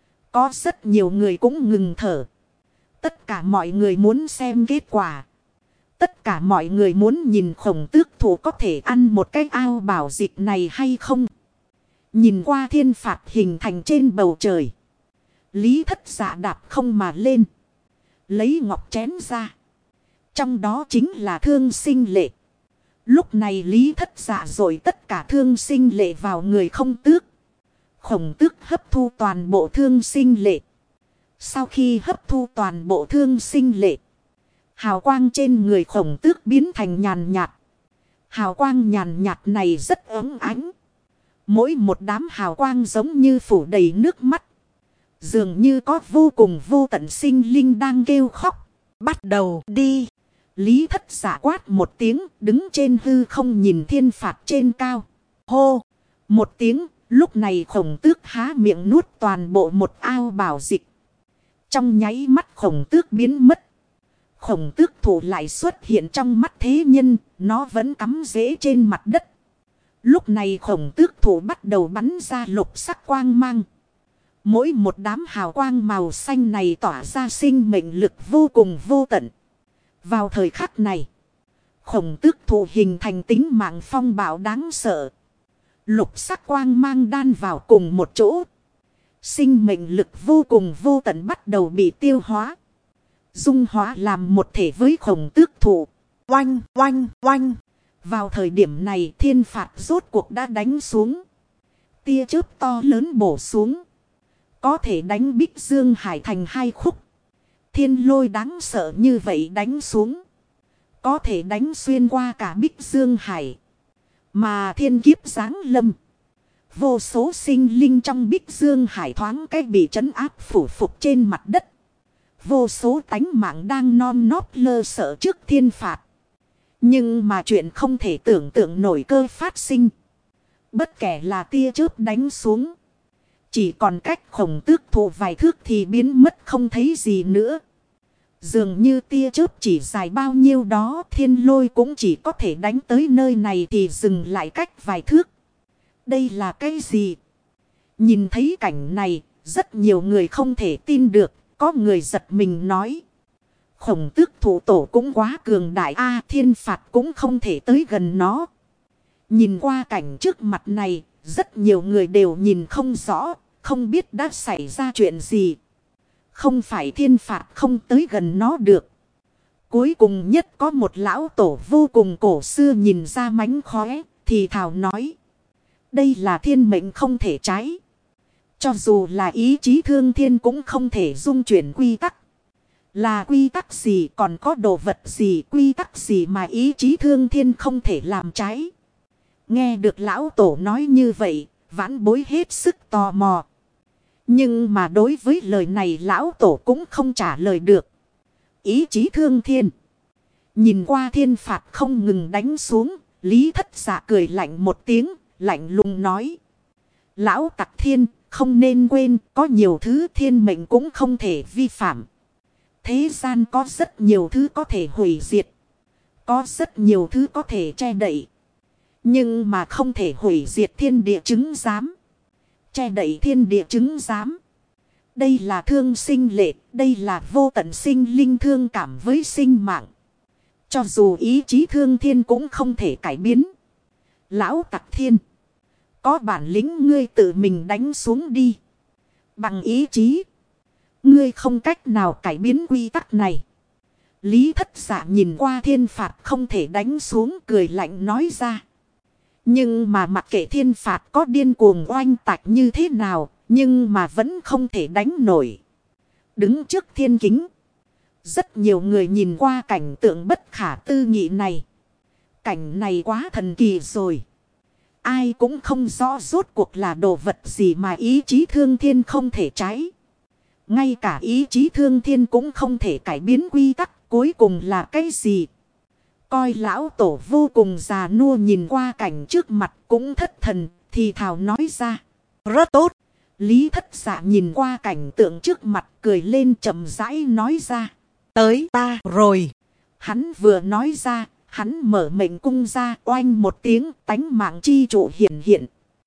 có rất nhiều người cũng ngừng thở. Tất cả mọi người muốn xem kết quả. Tất cả mọi người muốn nhìn khổng tước thủ có thể ăn một cái ao bảo dịch này hay không. Nhìn qua thiên phạt hình thành trên bầu trời. Lý Thất Dạ đạp không mà lên. Lấy ngọc chén ra. Trong đó chính là thương sinh lệ. Lúc này Lý Thất Dạ rồi tất cả thương sinh lệ vào người không tước. Khổng tước hấp thu toàn bộ thương sinh lệ. Sau khi hấp thu toàn bộ thương sinh lệ, hào quang trên người khổng tước biến thành nhàn nhạt. Hào quang nhàn nhạt này rất ấm ánh. Mỗi một đám hào quang giống như phủ đầy nước mắt. Dường như có vô cùng vô tận sinh linh đang kêu khóc. Bắt đầu đi. Lý Thất Dạ quát một tiếng, đứng trên hư không nhìn thiên phạt trên cao. Hô. Một tiếng, lúc này khổng tước há miệng nuốt toàn bộ một ao bảo dịch. Trong nháy mắt khổng tước biến mất. Khổng tước thủ lại xuất hiện trong mắt thế nhân, nó vẫn cắm rễ trên mặt đất. Lúc này khổng tước thủ bắt đầu bắn ra lục sắc quang mang. Mỗi một đám hào quang màu xanh này tỏa ra sinh mệnh lực vô cùng vô tận. Vào thời khắc này, khổng tước thủ hình thành tính mạng phong bạo đáng sợ. Lục sắc quang mang đan vào cùng một chỗ. Sinh mệnh lực vô cùng vô tận bắt đầu bị tiêu hóa. Dung hóa làm một thể với khổng tước thủ. Oanh, oanh, oanh. Vào thời điểm này thiên phạt rốt cuộc đã đánh xuống. Tia chớp to lớn bổ xuống. Có thể đánh Bích Dương Hải thành hai khúc. Thiên lôi đáng sợ như vậy đánh xuống. Có thể đánh xuyên qua cả Bích Dương Hải. Mà thiên kiếp giáng lâm. Vô số sinh linh trong Bích Dương Hải thoáng cách bị trấn áp phủ phục trên mặt đất. Vô số tánh mạng đang non nót lơ sợ trước thiên phạt. Nhưng mà chuyện không thể tưởng tượng nổi cơ phát sinh. Bất kể là tia chớp đánh xuống. Chỉ còn cách khổng tước thủ vài thước thì biến mất không thấy gì nữa. Dường như tia chớp chỉ dài bao nhiêu đó, thiên lôi cũng chỉ có thể đánh tới nơi này thì dừng lại cách vài thước. Đây là cái gì? Nhìn thấy cảnh này, rất nhiều người không thể tin được, có người giật mình nói. Khổng tước thủ tổ cũng quá cường đại a, thiên phạt cũng không thể tới gần nó. Nhìn qua cảnh trước mặt này, rất nhiều người đều nhìn không rõ, không biết đã xảy ra chuyện gì. Không phải thiên phạt không tới gần nó được. Cuối cùng nhất có một lão tổ vô cùng cổ xưa nhìn ra mánh khóe, thì thào nói. Đây là thiên mệnh không thể trái. Cho dù là ý chí thương thiên cũng không thể dung chuyển quy tắc. Là quy tắc gì, còn có đồ vật gì, quy tắc gì mà ý chí thương thiên không thể làm trái. Nghe được lão tổ nói như vậy, vãn bối hết sức tò mò. Nhưng mà đối với lời này lão tổ cũng không trả lời được. Ý chí thương thiên. Nhìn qua thiên phạt không ngừng đánh xuống, Lý Thất Dạ cười lạnh một tiếng, lạnh lùng nói. Lão tặc thiên, không nên quên, có nhiều thứ thiên mệnh cũng không thể vi phạm. Thế gian có rất nhiều thứ có thể hủy diệt. Có rất nhiều thứ có thể che đậy. Nhưng mà không thể hủy diệt thiên địa chứng giám. Che đậy thiên địa chứng giám. Đây là thương sinh lệ, đây là vô tận sinh linh thương cảm với sinh mạng. Cho dù ý chí thương thiên cũng không thể cải biến. Lão tặc thiên. Có bản lĩnh ngươi tự mình đánh xuống đi. Bằng ý chí. Ngươi không cách nào cải biến quy tắc này. Lý Thất Dạ nhìn qua thiên phạt không thể đánh xuống, cười lạnh nói ra. Nhưng mà mặc kệ thiên phạt có điên cuồng oanh tạc như thế nào, nhưng mà vẫn không thể đánh nổi. Đứng trước thiên kính. Rất nhiều người nhìn qua cảnh tượng bất khả tư nghị này. Cảnh này quá thần kỳ rồi. Ai cũng không rõ rốt cuộc là đồ vật gì mà ý chí thương thiên không thể trái. Ngay cả ý chí thương thiên cũng không thể cải biến quy tắc, cuối cùng là cái gì? Coi lão tổ vô cùng già nua nhìn qua cảnh trước mặt cũng thất thần, thì thào nói ra. Rất tốt. Lý Thất Dạ nhìn qua cảnh tượng trước mặt cười lên chậm rãi nói ra. Tới ta rồi. Hắn vừa nói ra, hắn mở mệnh cung ra oanh một tiếng tánh mạng chi trụ hiện hiện.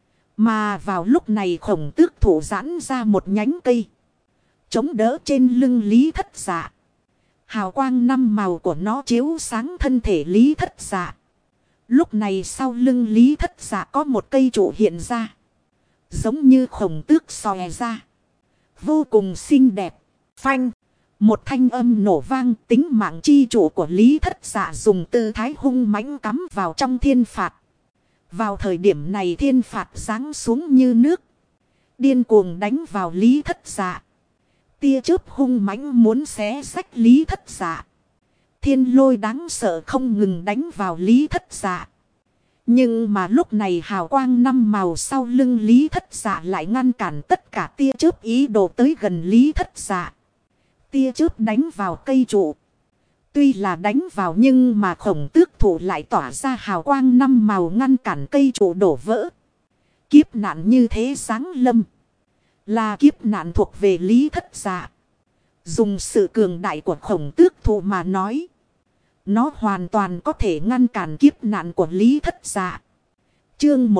Mà vào lúc này Khổng Tước thủ giãn ra một nhánh cây. Chống đỡ trên lưng Lý Thất Dạ. Hào quang năm màu của nó chiếu sáng thân thể Lý Thất Dạ. Lúc này sau lưng Lý Thất Dạ có một cây trụ hiện ra. Giống như Khổng Tước xòe ra. Vô cùng xinh đẹp. Phanh. Một thanh âm nổ vang, tính mạng chi trụ của Lý Thất Dạ dùng tư thái hung mãnh cắm vào trong thiên phạt. Vào thời điểm này thiên phạt giáng xuống như nước. Điên cuồng đánh vào Lý Thất Dạ. Tia chớp hung mãnh muốn xé rách Lý Thất Dạ. Thiên lôi đáng sợ không ngừng đánh vào Lý Thất Dạ. Nhưng mà lúc này hào quang năm màu sau lưng Lý Thất Dạ lại ngăn cản tất cả tia chớp ý đồ tới gần Lý Thất Dạ. Tia chớp đánh vào cây trụ. Tuy là đánh vào nhưng mà Khổng Tước thủ lại tỏa ra hào quang năm màu ngăn cản cây trụ đổ vỡ. Kiếp nạn như thế giáng lâm. Là kiếp nạn thuộc về Lý Thất Dạ. Dùng sự cường đại của Khổng Tước thủ mà nói. Nó hoàn toàn có thể ngăn cản kiếp nạn của Lý Thất Dạ. Chương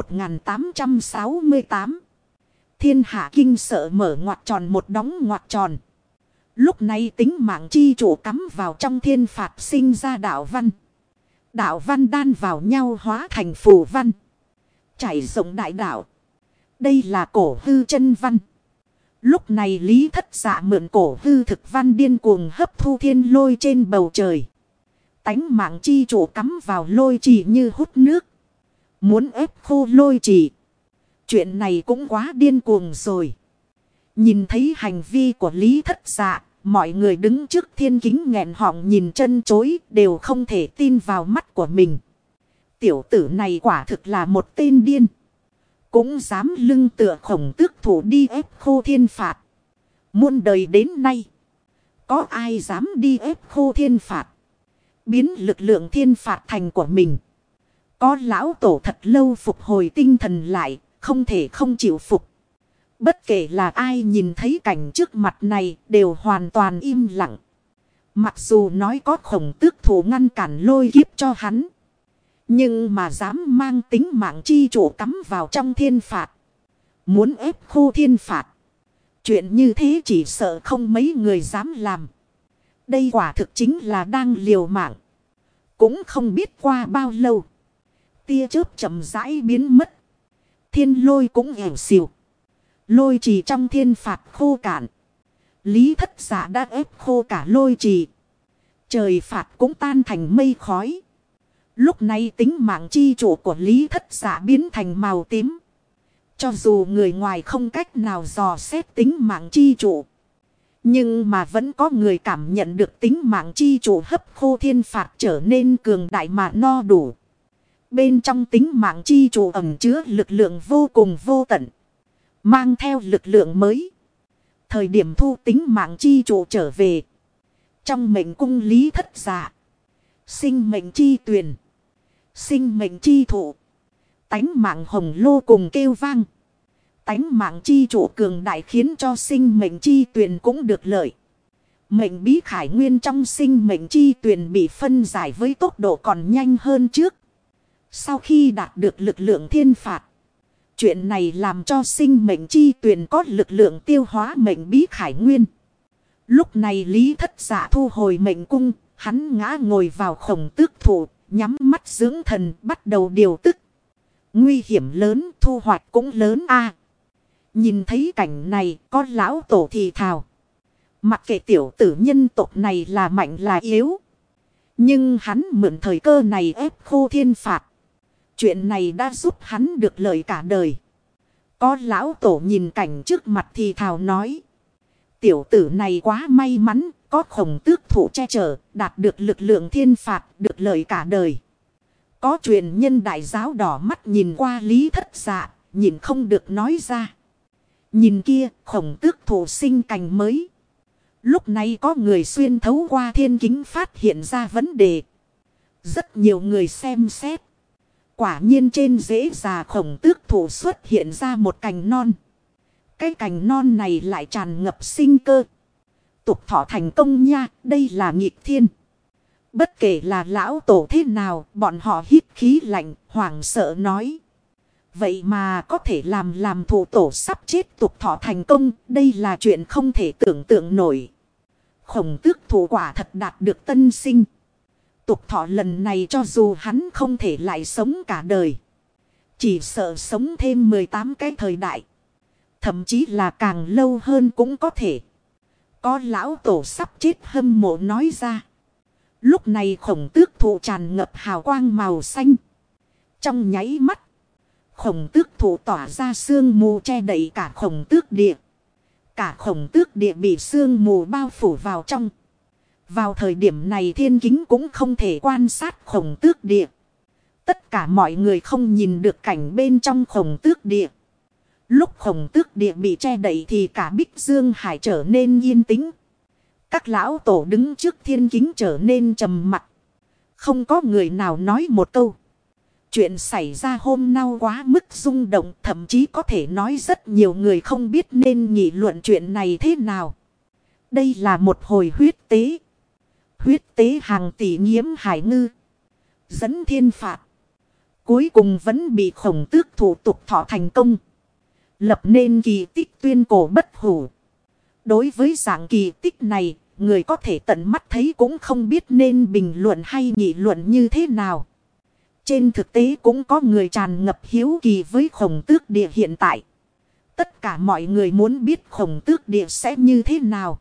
1868. Thiên hạ kinh sợ mở ngoặc tròn một đóng ngoặc tròn. Lúc này tính mạng chi chủ cắm vào trong thiên phạt sinh ra đạo văn. Đạo văn đan vào nhau hóa thành phù văn. Chảy rộng đại đạo. Đây là cổ hư chân văn. Lúc này Lý Thất Dạ mượn cổ hư thực văn điên cuồng hấp thu thiên lôi trên bầu trời. Tánh mạng chi chủ cắm vào lôi trì như hút nước. Muốn ép khô lôi trì. Chuyện này cũng quá điên cuồng rồi. Nhìn thấy hành vi của Lý Thất Dạ, mọi người đứng trước thiên kính nghẹn họng nhìn chân chối đều không thể tin vào mắt của mình. Tiểu tử này quả thực là một tên điên. Cũng dám lưng tựa Khổng Tước thủ đi ép khô thiên phạt. Muôn đời đến nay. Có ai dám đi ép khô thiên phạt. Biến lực lượng thiên phạt thành của mình. Có lão tổ thật lâu phục hồi tinh thần lại. Không thể không chịu phục. Bất kể là ai nhìn thấy cảnh trước mặt này đều hoàn toàn im lặng. Mặc dù nói có Khổng Tước thủ ngăn cản lôi kiếp cho hắn. Nhưng mà dám mang tính mạng chi chủ cắm vào trong thiên phạt. Muốn ép khô thiên phạt. Chuyện như thế chỉ sợ không mấy người dám làm. Đây quả thực chính là đang liều mạng. Cũng không biết qua bao lâu. Tia chớp chậm rãi biến mất. Thiên lôi cũng ẻo xìu. Lôi trì trong thiên phạt khô cạn. Lý Thất Dạ đã ép khô cả lôi trì. Trời phạt cũng tan thành mây khói. Lúc này tính mạng chi chủ của Lý Thất Dạ biến thành màu tím. Cho dù người ngoài không cách nào dò xét tính mạng chi chủ. Nhưng mà vẫn có người cảm nhận được tính mạng chi chủ hấp khô thiên phạt trở nên cường đại mà no đủ. Bên trong tính mạng chi chủ ẩn chứa lực lượng vô cùng vô tận. Mang theo lực lượng mới. Thời điểm thu tính mạng chi chủ trở về. Trong mệnh cung Lý Thất Dạ. Sinh mệnh chi tuyền. Sinh mệnh chi thụ. Tánh mạng hồng lô cùng kêu vang. Tánh mạng chi chủ cường đại khiến cho sinh mệnh chi tuyền cũng được lợi. Mệnh bí khải nguyên trong sinh mệnh chi tuyền bị phân giải với tốc độ còn nhanh hơn trước. Sau khi đạt được lực lượng thiên phạt. Chuyện này làm cho sinh mệnh chi tuyền có lực lượng tiêu hóa mệnh bí khải nguyên. Lúc này Lý Thất Dạ thu hồi mệnh cung. Hắn ngã ngồi vào khổng tước thụ. Nhắm mắt dưỡng thần bắt đầu điều tức. Nguy hiểm lớn, thu hoạch cũng lớn a. Nhìn thấy cảnh này, có lão tổ thì thào. Mặc kệ tiểu tử nhân tộc này là mạnh là yếu. Nhưng hắn mượn thời cơ này ép khô thiên phạt. Chuyện này đã giúp hắn được lợi cả đời. Có lão tổ nhìn cảnh trước mặt thì thào nói. Tiểu tử này quá may mắn, có khổng tước thủ che chở, đạt được lực lượng thiên phạt, được lợi cả đời. Có truyền nhân đại giáo đỏ mắt nhìn qua Lý Thất Dạ, nhìn không được nói ra. Nhìn kia, khổng tước thủ sinh cành mới. Lúc này có người xuyên thấu qua thiên kính phát hiện ra vấn đề. Rất nhiều người xem xét. Quả nhiên trên rễ già khổng tước thủ xuất hiện ra một cành non. Cái cành non này lại tràn ngập sinh cơ. Tục thọ thành công nha, đây là nghịch thiên. Bất kể là lão tổ thế nào, bọn họ hít khí lạnh, hoảng sợ nói. Vậy mà có thể làm thủ tổ sắp chết tục thọ thành công, đây là chuyện không thể tưởng tượng nổi. Khổng tước thủ quả thật đạt được tân sinh. Tục thọ lần này cho dù hắn không thể lại sống cả đời. Chỉ sợ sống thêm 18 cái thời đại. Thậm chí là càng lâu hơn cũng có thể. Có lão tổ sắp chết hâm mộ nói ra. Lúc này khổng tước thụ tràn ngập hào quang màu xanh. Trong nháy mắt. Khổng tước thụ tỏa ra sương mù che đậy cả khổng tước địa. Cả khổng tước địa bị sương mù bao phủ vào trong. Vào thời điểm này thiên kính cũng không thể quan sát khổng tước địa. Tất cả mọi người không nhìn được cảnh bên trong khổng tước địa. Lúc khổng tước địa bị che đậy thì cả Bích Dương Hải trở nên yên tĩnh. Các lão tổ đứng trước thiên kính trở nên trầm mặc. Không có người nào nói một câu. Chuyện xảy ra hôm nay quá mức rung động, thậm chí có thể nói rất nhiều người không biết nên nghị luận chuyện này thế nào. Đây là một hồi huyết tế. Huyết tế hàng tỷ nghiễm hải ngư. Dẫn thiên phạt. Cuối cùng vẫn bị khổng tước thủ tục thọ thành công. Lập nên kỳ tích tuyên cổ bất hủ. Đối với dạng kỳ tích này, người có thể tận mắt thấy cũng không biết nên bình luận hay nghị luận như thế nào. Trên thực tế cũng có người tràn ngập hiếu kỳ với khổng tước địa hiện tại. Tất cả mọi người muốn biết khổng tước địa sẽ như thế nào.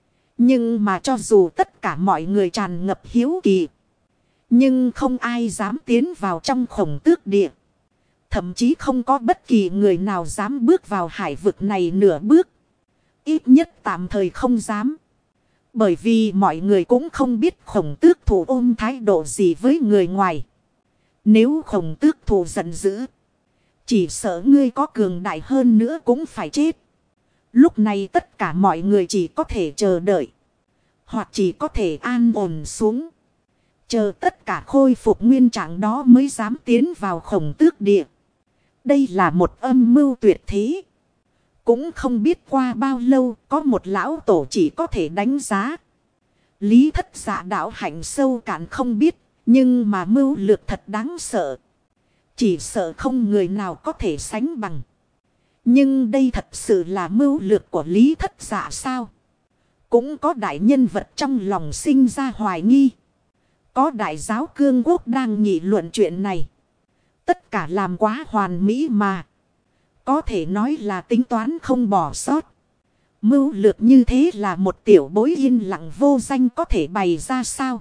Nhưng mà cho dù tất cả mọi người tràn ngập hiếu kỳ. Nhưng không ai dám tiến vào trong khổng tước địa. Thậm chí không có bất kỳ người nào dám bước vào hải vực này nửa bước. Ít nhất tạm thời không dám. Bởi vì mọi người cũng không biết khổng tước thủ ôm thái độ gì với người ngoài. Nếu khổng tước thủ giận dữ. Chỉ sợ ngươi có cường đại hơn nữa cũng phải chết. Lúc này tất cả mọi người chỉ có thể chờ đợi. Hoặc chỉ có thể an ổn xuống. Chờ tất cả khôi phục nguyên trạng đó mới dám tiến vào khổng tước địa. Đây là một âm mưu tuyệt thế. Cũng không biết qua bao lâu có một lão tổ chỉ có thể đánh giá. Lý Thất Dạ đạo hạnh sâu cạn không biết. Nhưng mà mưu lược thật đáng sợ. Chỉ sợ không người nào có thể sánh bằng. Nhưng đây thật sự là mưu lược của Lý Thất Dạ sao? Cũng có đại nhân vật trong lòng sinh ra hoài nghi. Có đại giáo cương quốc đang nghị luận chuyện này. Tất cả làm quá hoàn mỹ mà. Có thể nói là tính toán không bỏ sót. Mưu lược như thế là một tiểu bối yên lặng vô danh có thể bày ra sao?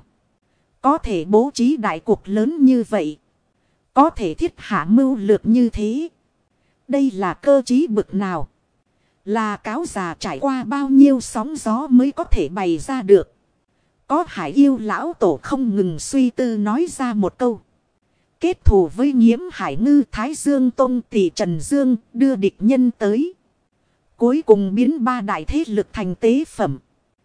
Có thể bố trí đại cuộc lớn như vậy. Có thể thiết hạ mưu lược như thế. Đây là cơ trí bực nào? Là cáo già trải qua bao nhiêu sóng gió mới có thể bày ra được. Có Hải yêu lão tổ không ngừng suy tư nói ra một câu. Kết thù với Nghiễm Hải Ngư Thái Dương Tông tỷ Trần Dương đưa địch nhân tới. Cuối cùng biến ba đại thế lực thành tế phẩm.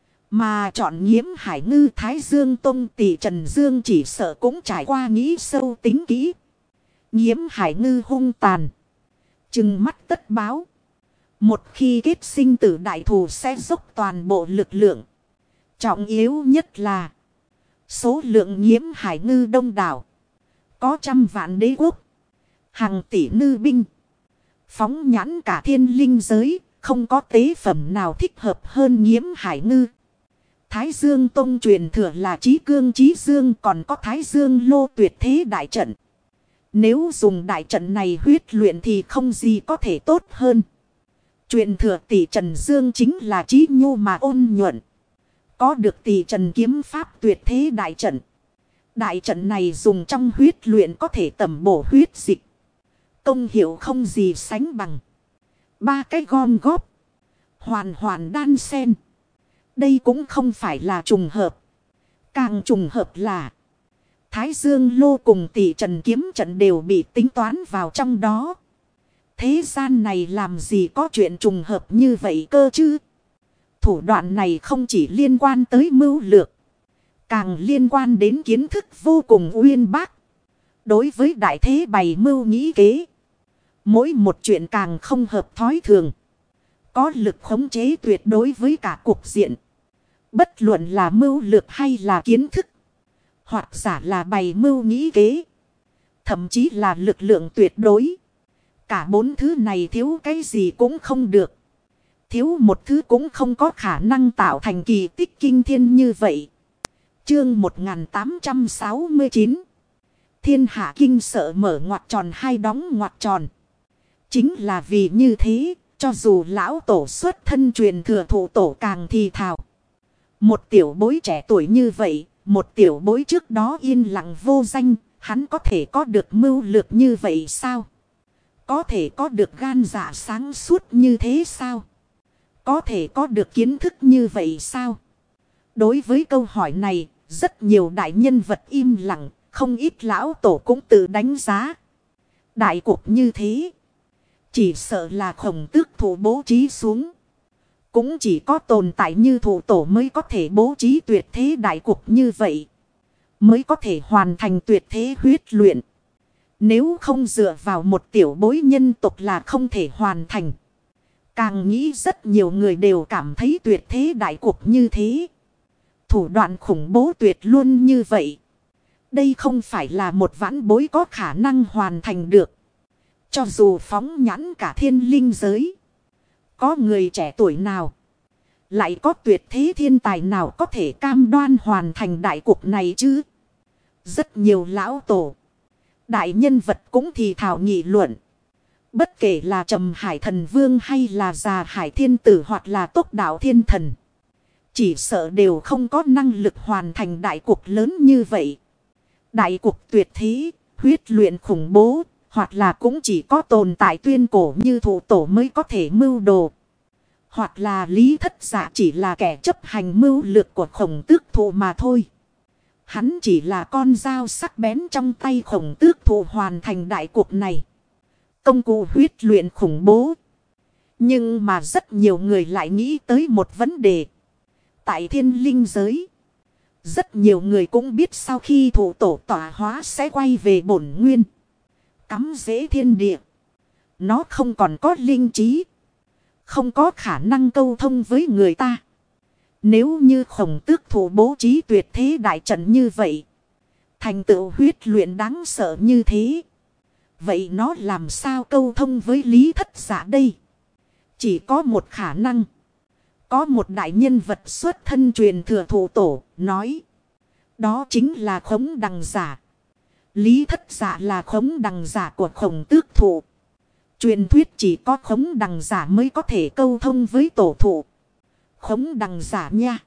Mà chọn Nghiễm Hải Ngư Thái Dương Tông tỷ Trần Dương chỉ sợ cũng trải qua nghĩ sâu tính kỹ. Nghiễm Hải Ngư hung tàn. Trừng mắt tất báo. Một khi kết sinh tử đại thù sẽ dốc toàn bộ lực lượng. Trọng yếu nhất là số lượng Nghiễm Hải Ngư đông đảo. Có trăm vạn đế quốc. Hàng tỷ ngư binh. Phóng nhãn cả thiên linh giới. Không có tế phẩm nào thích hợp hơn Nghiễm Hải Ngư. Thái Dương Tông truyền thừa là Chí Cương Chí Dương. Còn có Thái Dương Lô tuyệt thế đại trận. Nếu dùng đại trận này huyết luyện thì không gì có thể tốt hơn. Truyền thừa tỷ Trần Dương chính là Chí Nhu mà ôn nhuận. Có được tỷ Trần kiếm pháp tuyệt thế đại trận. Đại trận này dùng trong huyết luyện có thể tẩm bổ huyết dịch. Công hiệu không gì sánh bằng. Ba cái gom góp. Hoàn hoàn đan xen. Đây cũng không phải là trùng hợp. Càng trùng hợp là Thái Dương Lô cùng tỷ Trần kiếm trận đều bị tính toán vào trong đó. Thế gian này làm gì có chuyện trùng hợp như vậy cơ chứ? Thủ đoạn này không chỉ liên quan tới mưu lược. Càng liên quan đến kiến thức vô cùng uyên bác. Đối với đại thế bày mưu nghĩ kế. Mỗi một chuyện càng không hợp thói thường. Có lực khống chế tuyệt đối với cả cục diện. Bất luận là mưu lược hay là kiến thức. Hoặc giả là bày mưu nghĩ kế. Thậm chí là lực lượng tuyệt đối. Cả bốn thứ này thiếu cái gì cũng không được. Thiếu một thứ cũng không có khả năng tạo thành kỳ tích kinh thiên như vậy. Chương 1869. Thiên hạ kinh sợ mở ngoặc tròn hay đóng ngoặc tròn. Chính là vì như thế, cho dù lão tổ xuất thân truyền thừa thụ tổ càng thì thào. Một tiểu bối trẻ tuổi như vậy, một tiểu bối trước đó yên lặng vô danh, hắn có thể có được mưu lược như vậy sao? Có thể có được gan dạ sáng suốt như thế sao? Có thể có được kiến thức như vậy sao? Đối với câu hỏi này, rất nhiều đại nhân vật im lặng, không ít lão tổ cũng tự đánh giá. Đại cục như thế, chỉ sợ là Khổng Tước thủ bố trí xuống. Cũng chỉ có tồn tại như thủ tổ mới có thể bố trí tuyệt thế đại cục như vậy. Mới có thể hoàn thành tuyệt thế huyết luyện. Nếu không dựa vào một tiểu bối nhân tộc là không thể hoàn thành. Càng nghĩ rất nhiều người đều cảm thấy tuyệt thế đại cục như thế. Thủ đoạn khủng bố tuyệt luôn như vậy. Đây không phải là một vãn bối có khả năng hoàn thành được. Cho dù phóng nhãn cả thiên linh giới. Có người trẻ tuổi nào. Lại có tuyệt thế thiên tài nào có thể cam đoan hoàn thành đại cục này chứ? Rất nhiều lão tổ. Đại nhân vật cũng thì thảo nghị luận. Bất kể là Trầm Hải Thần Vương hay là Già Hải Thiên Tử hoặc là Tốc Đạo Thiên Thần. Chỉ sợ đều không có năng lực hoàn thành đại cục lớn như vậy. Đại cục tuyệt thế, huyết luyện khủng bố, hoặc là cũng chỉ có tồn tại tuyên cổ như thủ tổ mới có thể mưu đồ. Hoặc là Lý Thất Dạ chỉ là kẻ chấp hành mưu lược của Khổng Tước thụ mà thôi. Hắn chỉ là con dao sắc bén trong tay Khổng Tước thụ hoàn thành đại cuộc này. Công cụ huyết luyện khủng bố. Nhưng mà rất nhiều người lại nghĩ tới một vấn đề. Tại thiên linh giới, rất nhiều người cũng biết sau khi thủ tổ tọa hóa sẽ quay về bổn nguyên. Cắm rễ thiên địa. Nó không còn có linh trí. Không có khả năng câu thông với người ta. Nếu như Khổng Tước thủ bố trí tuyệt thế đại trận như vậy. Thành tựu huyết luyện đáng sợ như thế. Vậy nó làm sao câu thông với Lý Thất Dạ đây? Chỉ có một khả năng. Có một đại nhân vật xuất thân truyền thừa thủ tổ nói. Đó chính là Khống Đằng Giả. Lý Thất Dạ là Khống Đằng Giả của Khổng Tước thụ. Truyền thuyết chỉ có Khống Đằng Giả mới có thể câu thông với tổ thụ. Khống Đằng Giả nha.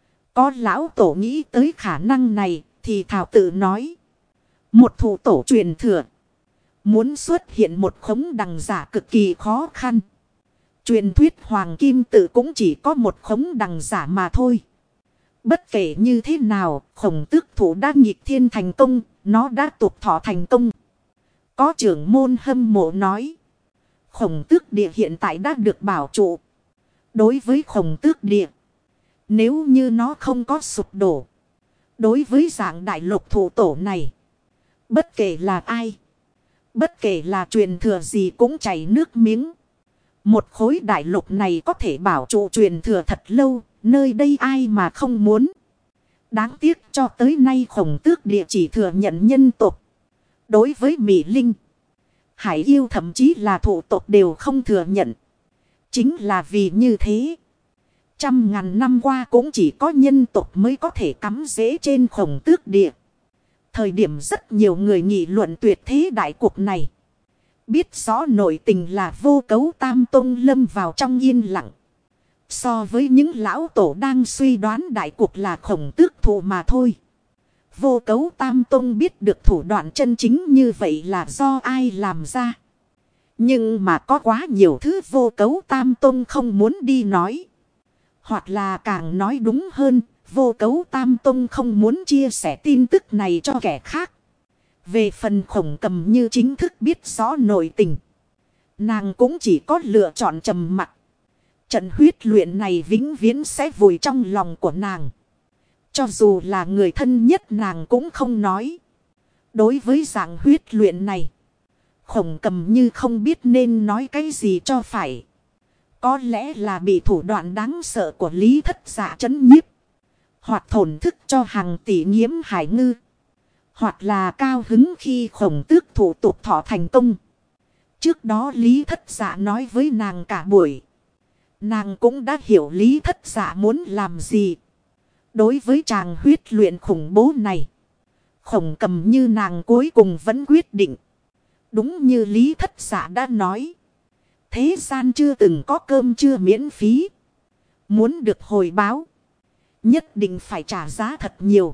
Có lão tổ nghĩ tới khả năng này thì thảo tự nói. Một thủ tổ truyền thừa. Muốn xuất hiện một khống đằng giả cực kỳ khó khăn. Truyền thuyết Hoàng Kim Tự cũng chỉ có một khống đằng giả mà thôi. Bất kể như thế nào, Khổng Tước Thủ đã nghịch thiên thành công, nó đã tục thọ thành công. Có trưởng môn hâm mộ nói. Khổng Tước Địa hiện tại đã được bảo trụ. Đối với Khổng Tước Địa, nếu như nó không có sụp đổ, đối với dạng đại lục thủ tổ này, bất kể là ai, bất kể là truyền thừa gì cũng chảy nước miếng. Một khối đại lục này có thể bảo trụ truyền thừa thật lâu, nơi đây ai mà không muốn. Đáng tiếc cho tới nay Khổng Tước Địa chỉ thừa nhận nhân tộc. Đối với Mỹ Linh, Hải Yêu thậm chí là thủ tộc đều không thừa nhận. Chính là vì như thế, trăm ngàn năm qua cũng chỉ có nhân tộc mới có thể cắm rễ trên Khổng Tước Địa. Thời điểm rất nhiều người nghị luận tuyệt thế đại cuộc này. Biết rõ nội tình là Vô Cấu Tam Tông lâm vào trong yên lặng. So với những lão tổ đang suy đoán đại cuộc là Khổng Tước Thủ mà thôi. Vô Cấu Tam Tông biết được thủ đoạn chân chính như vậy là do ai làm ra. Nhưng mà có quá nhiều thứ Vô Cấu Tam Tông không muốn đi nói. Hoặc là càng nói đúng hơn, Vô Cấu Tam Tông không muốn chia sẻ tin tức này cho kẻ khác. Về phần Khổng Cầm Như chính thức biết rõ nội tình, nàng cũng chỉ có lựa chọn trầm mặc. Trận huyết luyện này vĩnh viễn sẽ vùi trong lòng của nàng. Cho dù là người thân nhất nàng cũng không nói. Đối với dạng huyết luyện này, Khổng Cầm Như không biết nên nói cái gì cho phải. Có lẽ là bị thủ đoạn đáng sợ của Lý Thất Dạ trấn nhiếp, hoặc thổn thức cho hàng tỷ Nghiễm Hải Ngư, hoặc là cao hứng khi Khổng Tước Thủ tục thọ thành công. Trước đó Lý Thất Dạ nói với nàng cả buổi, nàng cũng đã hiểu Lý Thất Dạ muốn làm gì. Đối với chàng huyết luyện khủng bố này, Khổng Cầm Như nàng cuối cùng vẫn quyết định. Đúng như Lý Thất Dạ đã nói, thế gian chưa từng có cơm trưa miễn phí. Muốn được hồi báo, nhất định phải trả giá thật nhiều.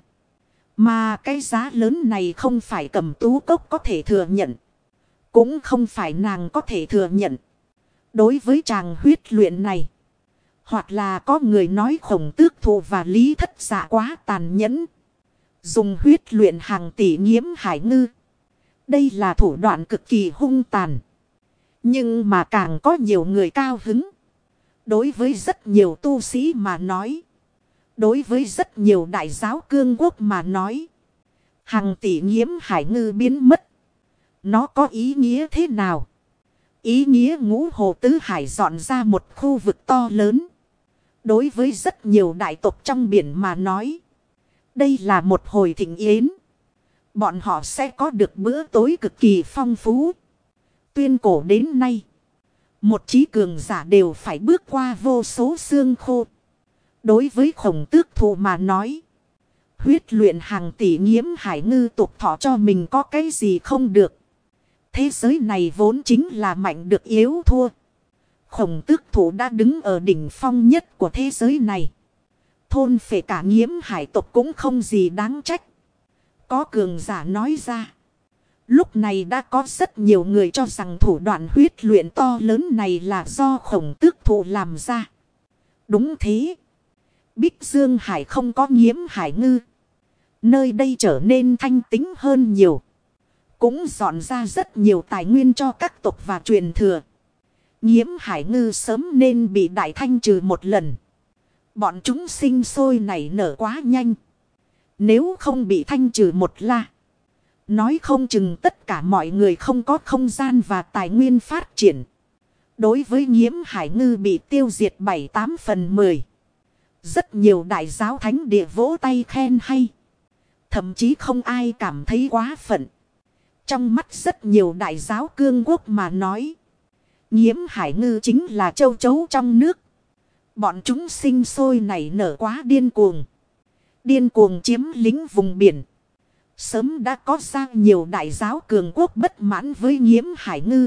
Mà cái giá lớn này không phải Cẩm Tú Cốc có thể thừa nhận, cũng không phải nàng có thể thừa nhận. Đối với chàng huyết luyện này, hoặc là có người nói Khổng Tước Thủ và Lý Thất Dạ quá tàn nhẫn, dùng huyết luyện hàng tỷ Nghiễm Hải Ngư. Đây là thủ đoạn cực kỳ hung tàn. Nhưng mà càng có nhiều người cao hứng. Đối với rất nhiều tu sĩ mà nói, đối với rất nhiều đại giáo cương quốc mà nói, hàng tỷ Nghiễm Hải Ngư biến mất, nó có ý nghĩa thế nào? Ý nghĩa Ngũ Hồ Tứ Hải dọn ra một khu vực to lớn. Đối với rất nhiều đại tộc trong biển mà nói, đây là một hồi thịnh yến. Bọn họ sẽ có được bữa tối cực kỳ phong phú. Tuyên cổ đến nay, một chí cường giả đều phải bước qua vô số xương khô. Đối với Khổng Tước Thủ mà nói, huyết luyện hàng tỷ Nghiễm Hải Ngư tục thọ cho mình có cái gì không được. Thế giới này vốn chính là mạnh được yếu thua. Khổng Tước Thủ đã đứng ở đỉnh phong nhất của thế giới này. Thôn phệ cả Nghiễm Hải tộc cũng không gì đáng trách. Có cường giả nói ra. Lúc này đã có rất nhiều người cho rằng thủ đoạn huyết luyện to lớn này là do Khổng Tước Thủ làm ra. Đúng thế. Bích Dương Hải không có Nghiễm Hải Ngư. Nơi đây trở nên thanh tính hơn nhiều. Cũng dọn ra rất nhiều tài nguyên cho các tộc và truyền thừa. Nghiễm Hải Ngư sớm nên bị đại thanh trừ một lần. Bọn chúng sinh sôi nảy nở quá nhanh. Nếu không bị thanh trừ một la, nói không chừng tất cả mọi người không có không gian và tài nguyên phát triển. Đối với Nghiễm Hải Ngư bị tiêu diệt 7-8/10. Rất nhiều đại giáo thánh địa vỗ tay khen hay. Thậm chí không ai cảm thấy quá phận. Trong mắt rất nhiều đại giáo cương quốc mà nói, Nghiễm Hải Ngư chính là châu chấu trong nước. Bọn chúng sinh sôi nảy nở quá điên cuồng. Điên cuồng chiếm lĩnh vùng biển. Sớm đã có ra nhiều đại giáo cường quốc bất mãn với Nghiễm Hải Ngư.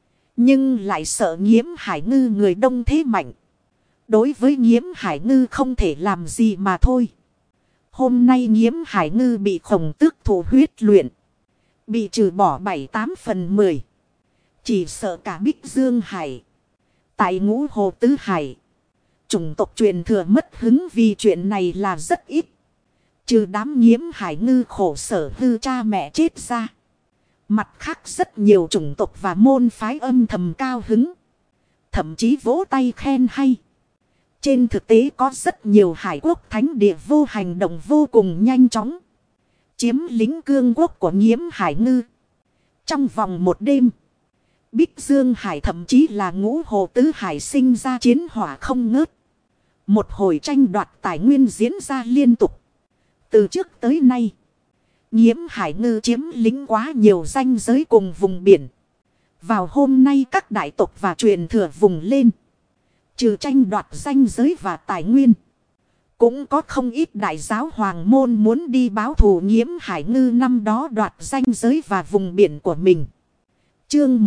Nhưng lại sợ Nghiễm Hải Ngư người đông thế mạnh. Đối với Nghiễm Hải Ngư không thể làm gì mà thôi. Hôm nay Nghiễm Hải Ngư bị Khổng Tước Thủ huyết luyện. Bị trừ bỏ 7/8/10. Chỉ sợ cả Bích Dương Hải. Tại Ngũ Hồ Tứ Hải. Chủng tộc truyền thừa mất hứng vì chuyện này là rất ít. Trừ đám Nghiễm Hải ngư khổ sở hư cha mẹ chết ra. Mặt khác rất nhiều chủng tộc và môn phái âm thầm cao hứng. Thậm chí vỗ tay khen hay. Trên thực tế có rất nhiều hải quốc thánh địa vô hành động vô cùng nhanh chóng. Chiếm lĩnh cương quốc của Nghiễm Hải ngư. Trong vòng một đêm. Bích Dương Hải thậm chí là Ngũ Hồ Tứ Hải sinh ra chiến hỏa không ngớt. Một hồi tranh đoạt tài nguyên diễn ra liên tục. Từ trước tới nay. Nghiễm Hải ngư chiếm lĩnh quá nhiều ranh giới cùng vùng biển. Vào hôm nay các đại tộc và truyền thừa vùng lên. Trừ tranh đoạt ranh giới và tài nguyên. Cũng có không ít đại giáo hoàng môn muốn đi báo thù Nghiễm Hải ngư năm đó đoạt ranh giới và vùng biển của mình. Chương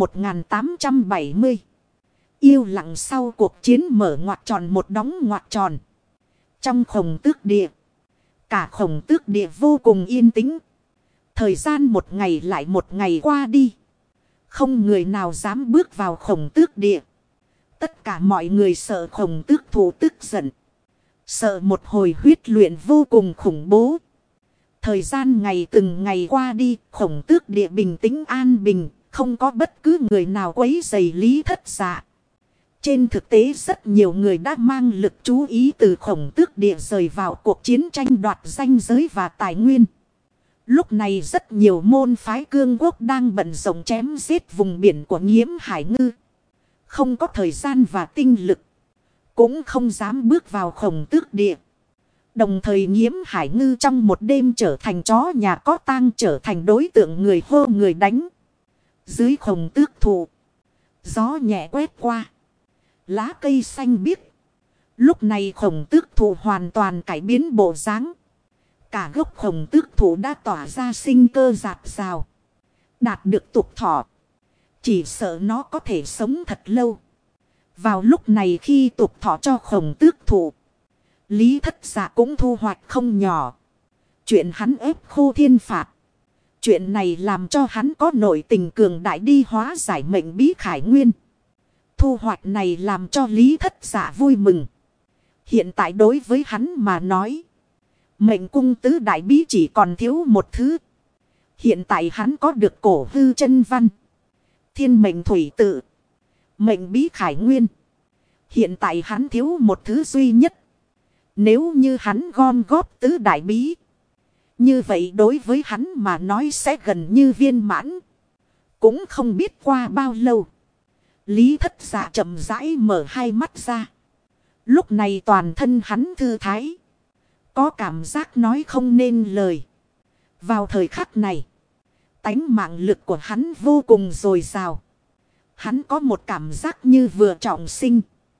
1870. Yêu lặng sau cuộc chiến mở ngoặc tròn một đóng ngoặc tròn. Trong Khổng Tước Địa. Cả Khổng Tước Địa vô cùng yên tĩnh. Thời gian một ngày lại một ngày qua đi. Không người nào dám bước vào Khổng Tước Địa. Tất cả mọi người sợ Khổng Tước thủ tức giận. Sợ một hồi huyết luyện vô cùng khủng bố. Thời gian ngày từng ngày qua đi. Khổng Tước Địa bình tĩnh an bình. Không có bất cứ người nào quấy rầy Lý Thất Dạ. Trên thực tế rất nhiều người đã mang lực chú ý từ Khổng Tước Địa rời vào cuộc chiến tranh đoạt ranh giới và tài nguyên. Lúc này rất nhiều môn phái cương quốc đang bận rộn chém giết vùng biển của Nghiễm Hải ngư. Không có thời gian và tinh lực. Cũng không dám bước vào Khổng Tước Địa. Đồng thời Nghiễm Hải ngư trong một đêm trở thành chó nhà có tang, trở thành đối tượng người hô người đánh. Dưới Khổng Tước thụ. Gió nhẹ quét qua. Lá cây xanh biếc. Lúc này Khổng Tước thụ hoàn toàn cải biến bộ dáng. Cả gốc Khổng Tước thụ đã tỏa ra sinh cơ rạt rào. Đạt được tục thọ. Chỉ sợ nó có thể sống thật lâu. Vào lúc này khi tục thọ cho Khổng Tước thụ. Lý Thất Dạ cũng thu hoạch không nhỏ. Chuyện hắn ép Khô Thiên phạt. Chuyện này làm cho hắn có nội tình cường đại đi hóa giải mệnh bí khải nguyên. Thu hoạch này làm cho Lý Thất Dạ vui mừng. Hiện tại đối với hắn mà nói. Mệnh cung tứ đại bí chỉ còn thiếu một thứ. Hiện tại hắn có được cổ hư chân văn. Thiên mệnh thủy tự. Mệnh bí khải nguyên. Hiện tại hắn thiếu một thứ duy nhất. Nếu như hắn gom góp tứ đại bí. Như vậy đối với hắn mà nói sẽ gần như viên mãn. Cũng không biết qua bao lâu. Lý Thất Dạ chậm rãi mở hai mắt ra. Lúc này toàn thân hắn thư thái. Có cảm giác nói không nên lời. Vào thời khắc này. Tánh mạng lực của hắn vô cùng dồi dào. Hắn có một cảm giác như vừa trọng sinh.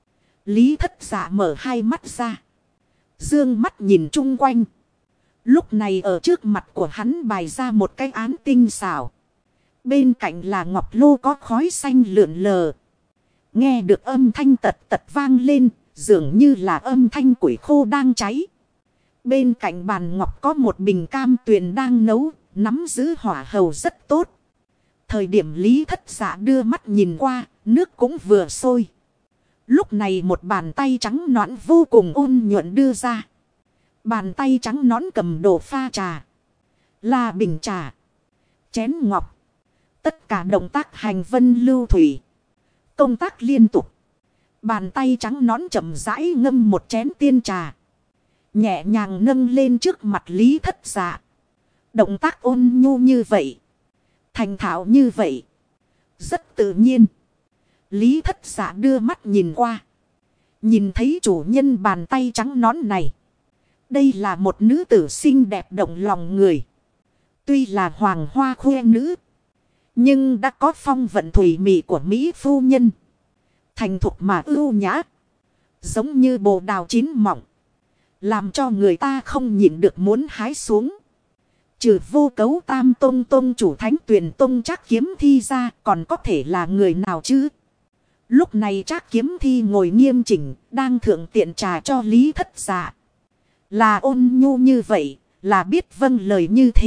Lý Thất Dạ mở hai mắt ra. Dương mắt nhìn chung quanh. Lúc này ở trước mặt của hắn bày ra một cái án tinh xảo. Bên cạnh là ngọc lô có khói xanh lượn lờ. Nghe được âm thanh tật tật vang lên, dường như là âm thanh củi khô đang cháy. Bên cạnh bàn ngọc có một bình cam tuyền đang nấu, nắm giữ hỏa hầu rất tốt. Thời điểm Lý Thất Dạ đưa mắt nhìn qua, nước cũng vừa sôi. Lúc này một bàn tay trắng nõn vô cùng ôn nhuận đưa ra. Bàn tay trắng nõn cầm đồ pha trà. Là bình trà. Chén ngọc. Tất cả động tác hành vân lưu thủy. Công tác liên tục. Bàn tay trắng nõn chậm rãi ngâm một chén tiên trà. Nhẹ nhàng nâng lên trước mặt Lý Thất Dạ. Động tác ôn nhu như vậy. Thành thạo như vậy. Rất tự nhiên. Lý Thất Dạ đưa mắt nhìn qua. Nhìn thấy chủ nhân bàn tay trắng nõn này. Đây là một nữ tử xinh đẹp động lòng người. Tuy là hoàng hoa khoe nữ. Nhưng đã có phong vận thủy mị của Mỹ phu nhân. Thành thục mà ưu nhã. Giống như bồ đào chín mọng. Làm cho người ta không nhịn được muốn hái xuống. Trừ Vô Cấu Tam Tông Tông chủ Thánh Tuyền Tông Trác Kiếm Thi ra còn có thể là người nào chứ? Lúc này Trác Kiếm Thi ngồi nghiêm chỉnh, đang thượng tiện trà cho Lý Thất Dạ. Là ôn nhu như vậy, là biết vâng lời như thế,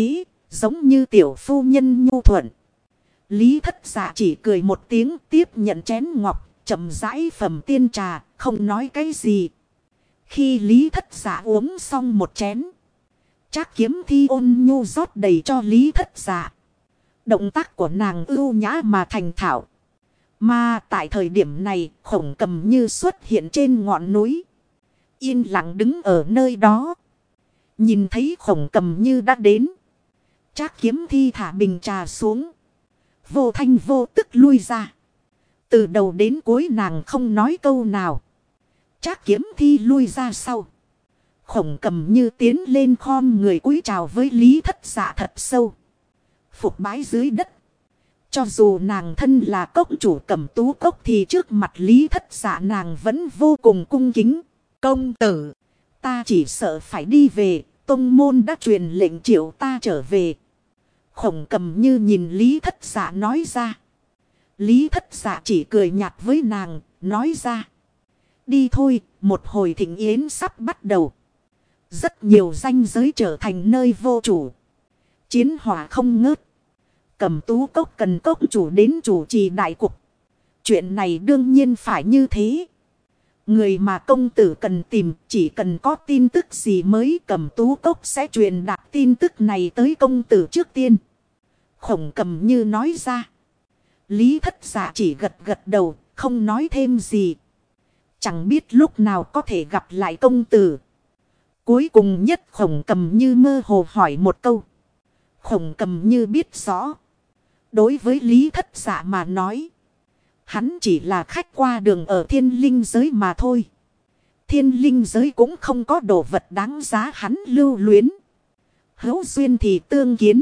Giống như tiểu phu nhân nhu thuận. Lý Thất Dạ chỉ cười một tiếng, tiếp nhận chén ngọc, chậm rãi phẩm tiên trà, không nói cái gì. Khi Lý Thất Dạ uống xong một chén, Trác Kiếm Thi ôn nhu rót đầy cho Lý Thất Dạ. Động tác của nàng ưu nhã mà thành thạo. Mà tại thời điểm này, Khổng Cầm Như xuất hiện trên ngọn núi. Yên lặng đứng ở nơi đó. Nhìn thấy Khổng Cầm Như đã đến. Trác Kiếm Thi thả bình trà xuống. Vô thanh vô tức lui ra. Từ đầu đến cuối nàng không nói câu nào. Trác Kiếm Thi lui ra sau. Khổng Cầm Như tiến lên khom người cúi chào với Lý Thất Dạ thật sâu. Phục bái dưới đất. Cho dù nàng thân là cốc chủ Cẩm Tú Cốc thì trước mặt Lý Thất Dạ nàng vẫn vô cùng cung kính. Công tử, ta chỉ sợ phải đi về, tông môn đã truyền lệnh triệu ta trở về. Khổng Cầm Như nhìn Lý Thất Dạ nói ra. Lý Thất Dạ chỉ cười nhạt với nàng, nói ra. Đi thôi, một hồi thịnh yến sắp bắt đầu. Rất nhiều ranh giới trở thành nơi vô chủ. Chiến hỏa không ngớt. Cẩm Tú Cốc cần cốc chủ đến chủ trì đại cục. Chuyện này đương nhiên phải như thế. Người mà công tử cần tìm chỉ cần có tin tức gì mới Cẩm Tú Cốc sẽ truyền đạt tin tức này tới công tử trước tiên. Khổng Cầm Như nói ra. Lý Thất Dạ chỉ gật gật đầu, không nói thêm gì. Chẳng biết lúc nào có thể gặp lại công tử. Cuối cùng nhất Khổng Cầm Như mơ hồ hỏi một câu. Khổng Cầm Như biết rõ. Đối với Lý Thất Dạ mà nói. Hắn chỉ là khách qua đường ở thiên linh giới mà thôi. Thiên linh giới cũng không có đồ vật đáng giá hắn lưu luyến. Hữu duyên thì tương kiến.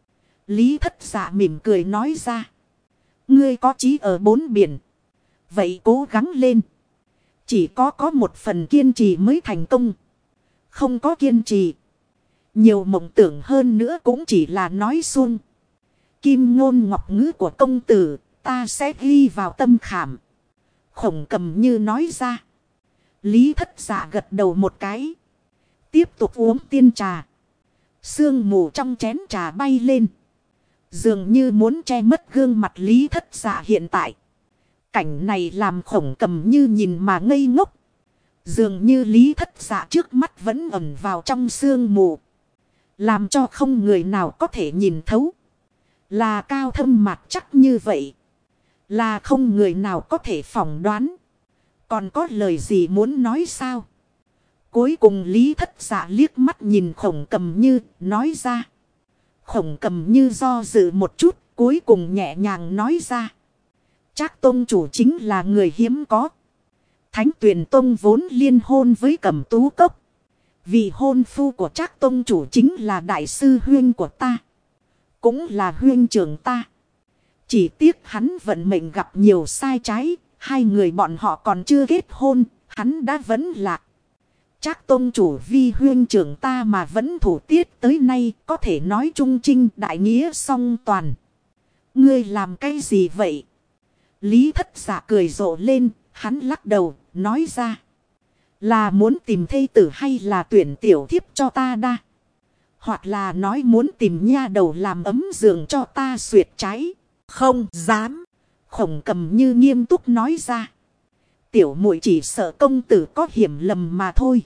Lý Thất Dạ mỉm cười nói ra. Ngươi có chí ở bốn biển. Vậy cố gắng lên. Chỉ có một phần kiên trì mới thành công. Không có kiên trì. Nhiều mộng tưởng hơn nữa cũng chỉ là nói suông. Kim ngôn ngọc ngữ của công tử. Ta sẽ ghi vào tâm khảm. Khổng Cầm Như nói ra. Lý Thất Dạ gật đầu một cái. Tiếp tục uống tiên trà. Sương mù trong chén trà bay lên. Dường như muốn che mất gương mặt Lý Thất Dạ hiện tại. Cảnh này làm Khổng Cầm Như nhìn mà ngây ngốc. Dường như Lý Thất Dạ trước mắt vẫn ẩn vào trong sương mù. Làm cho không người nào có thể nhìn thấu. Là cao thâm mặt chắc như vậy. Là không người nào có thể phỏng đoán. Còn có lời gì muốn nói sao? Cuối cùng Lý Thất Dạ liếc mắt nhìn Khổng Cầm Như nói ra. Khổng Cầm Như do dự một chút. Cuối cùng nhẹ nhàng nói ra. Trác tông chủ chính là người hiếm có. Thánh Tuyền Tông vốn liên hôn với Cẩm Tú Cốc. Vì hôn phu của Trác tông chủ chính là đại sư huynh của ta. Cũng là huynh trưởng ta. Chỉ tiếc hắn vận mệnh gặp nhiều sai trái. Hai người bọn họ còn chưa kết hôn. Hắn đã vẫn lạc. Trác tông chủ vì huynh trưởng ta mà vẫn thủ tiết tới nay. Có thể nói trung trinh đại nghĩa song toàn. Ngươi làm cái gì vậy? Lý Thất Dạ cười rộ lên. Hắn lắc đầu nói ra. Là muốn tìm thê tử hay là tuyển tiểu thiếp cho ta đa? Hoặc là nói muốn tìm nha đầu làm ấm giường cho ta xuyệt trái. Không dám. Khổng Cầm Như nghiêm túc nói ra. Tiểu muội chỉ sợ công tử có hiểu lầm mà thôi.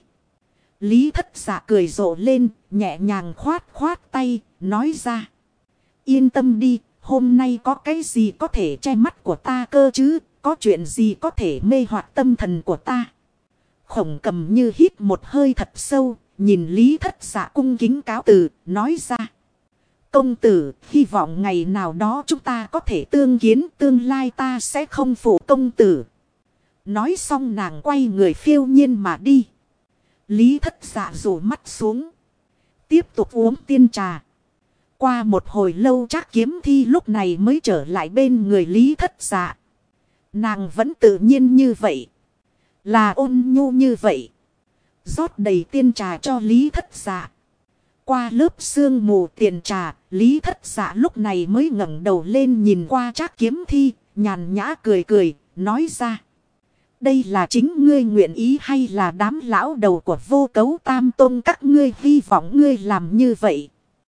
Lý Thất Dạ cười rộ lên, nhẹ nhàng khoát khoát tay, nói ra. Yên tâm đi, hôm nay có cái gì có thể che mắt của ta cơ chứ, có chuyện gì có thể mê hoặc tâm thần của ta. Khổng Cầm Như hít một hơi thật sâu, nhìn Lý Thất Dạ cung kính cáo từ, nói ra. Công tử, hy vọng ngày nào đó chúng ta có thể tương kiến, tương lai ta sẽ không phụ công tử. Nói xong nàng quay người phiêu nhiên mà đi. Lý Thất Dạ rủ mắt xuống. Tiếp tục uống tiên trà. Qua một hồi lâu Trác Kiếm Thi lúc này mới trở lại bên người Lý Thất Dạ. Nàng vẫn tự nhiên như vậy. Là ôn nhu như vậy. Rót đầy tiên trà cho Lý Thất Dạ. Qua lớp sương mù tiền trà, Lý Thất Dạ lúc này mới ngẩng đầu lên nhìn qua Trác Kiếm Thi, nhàn nhã cười cười, nói ra. Đây là chính ngươi nguyện ý hay là đám lão đầu của Vô Cấu Tam Tôn các ngươi hy vọng ngươi làm như vậy?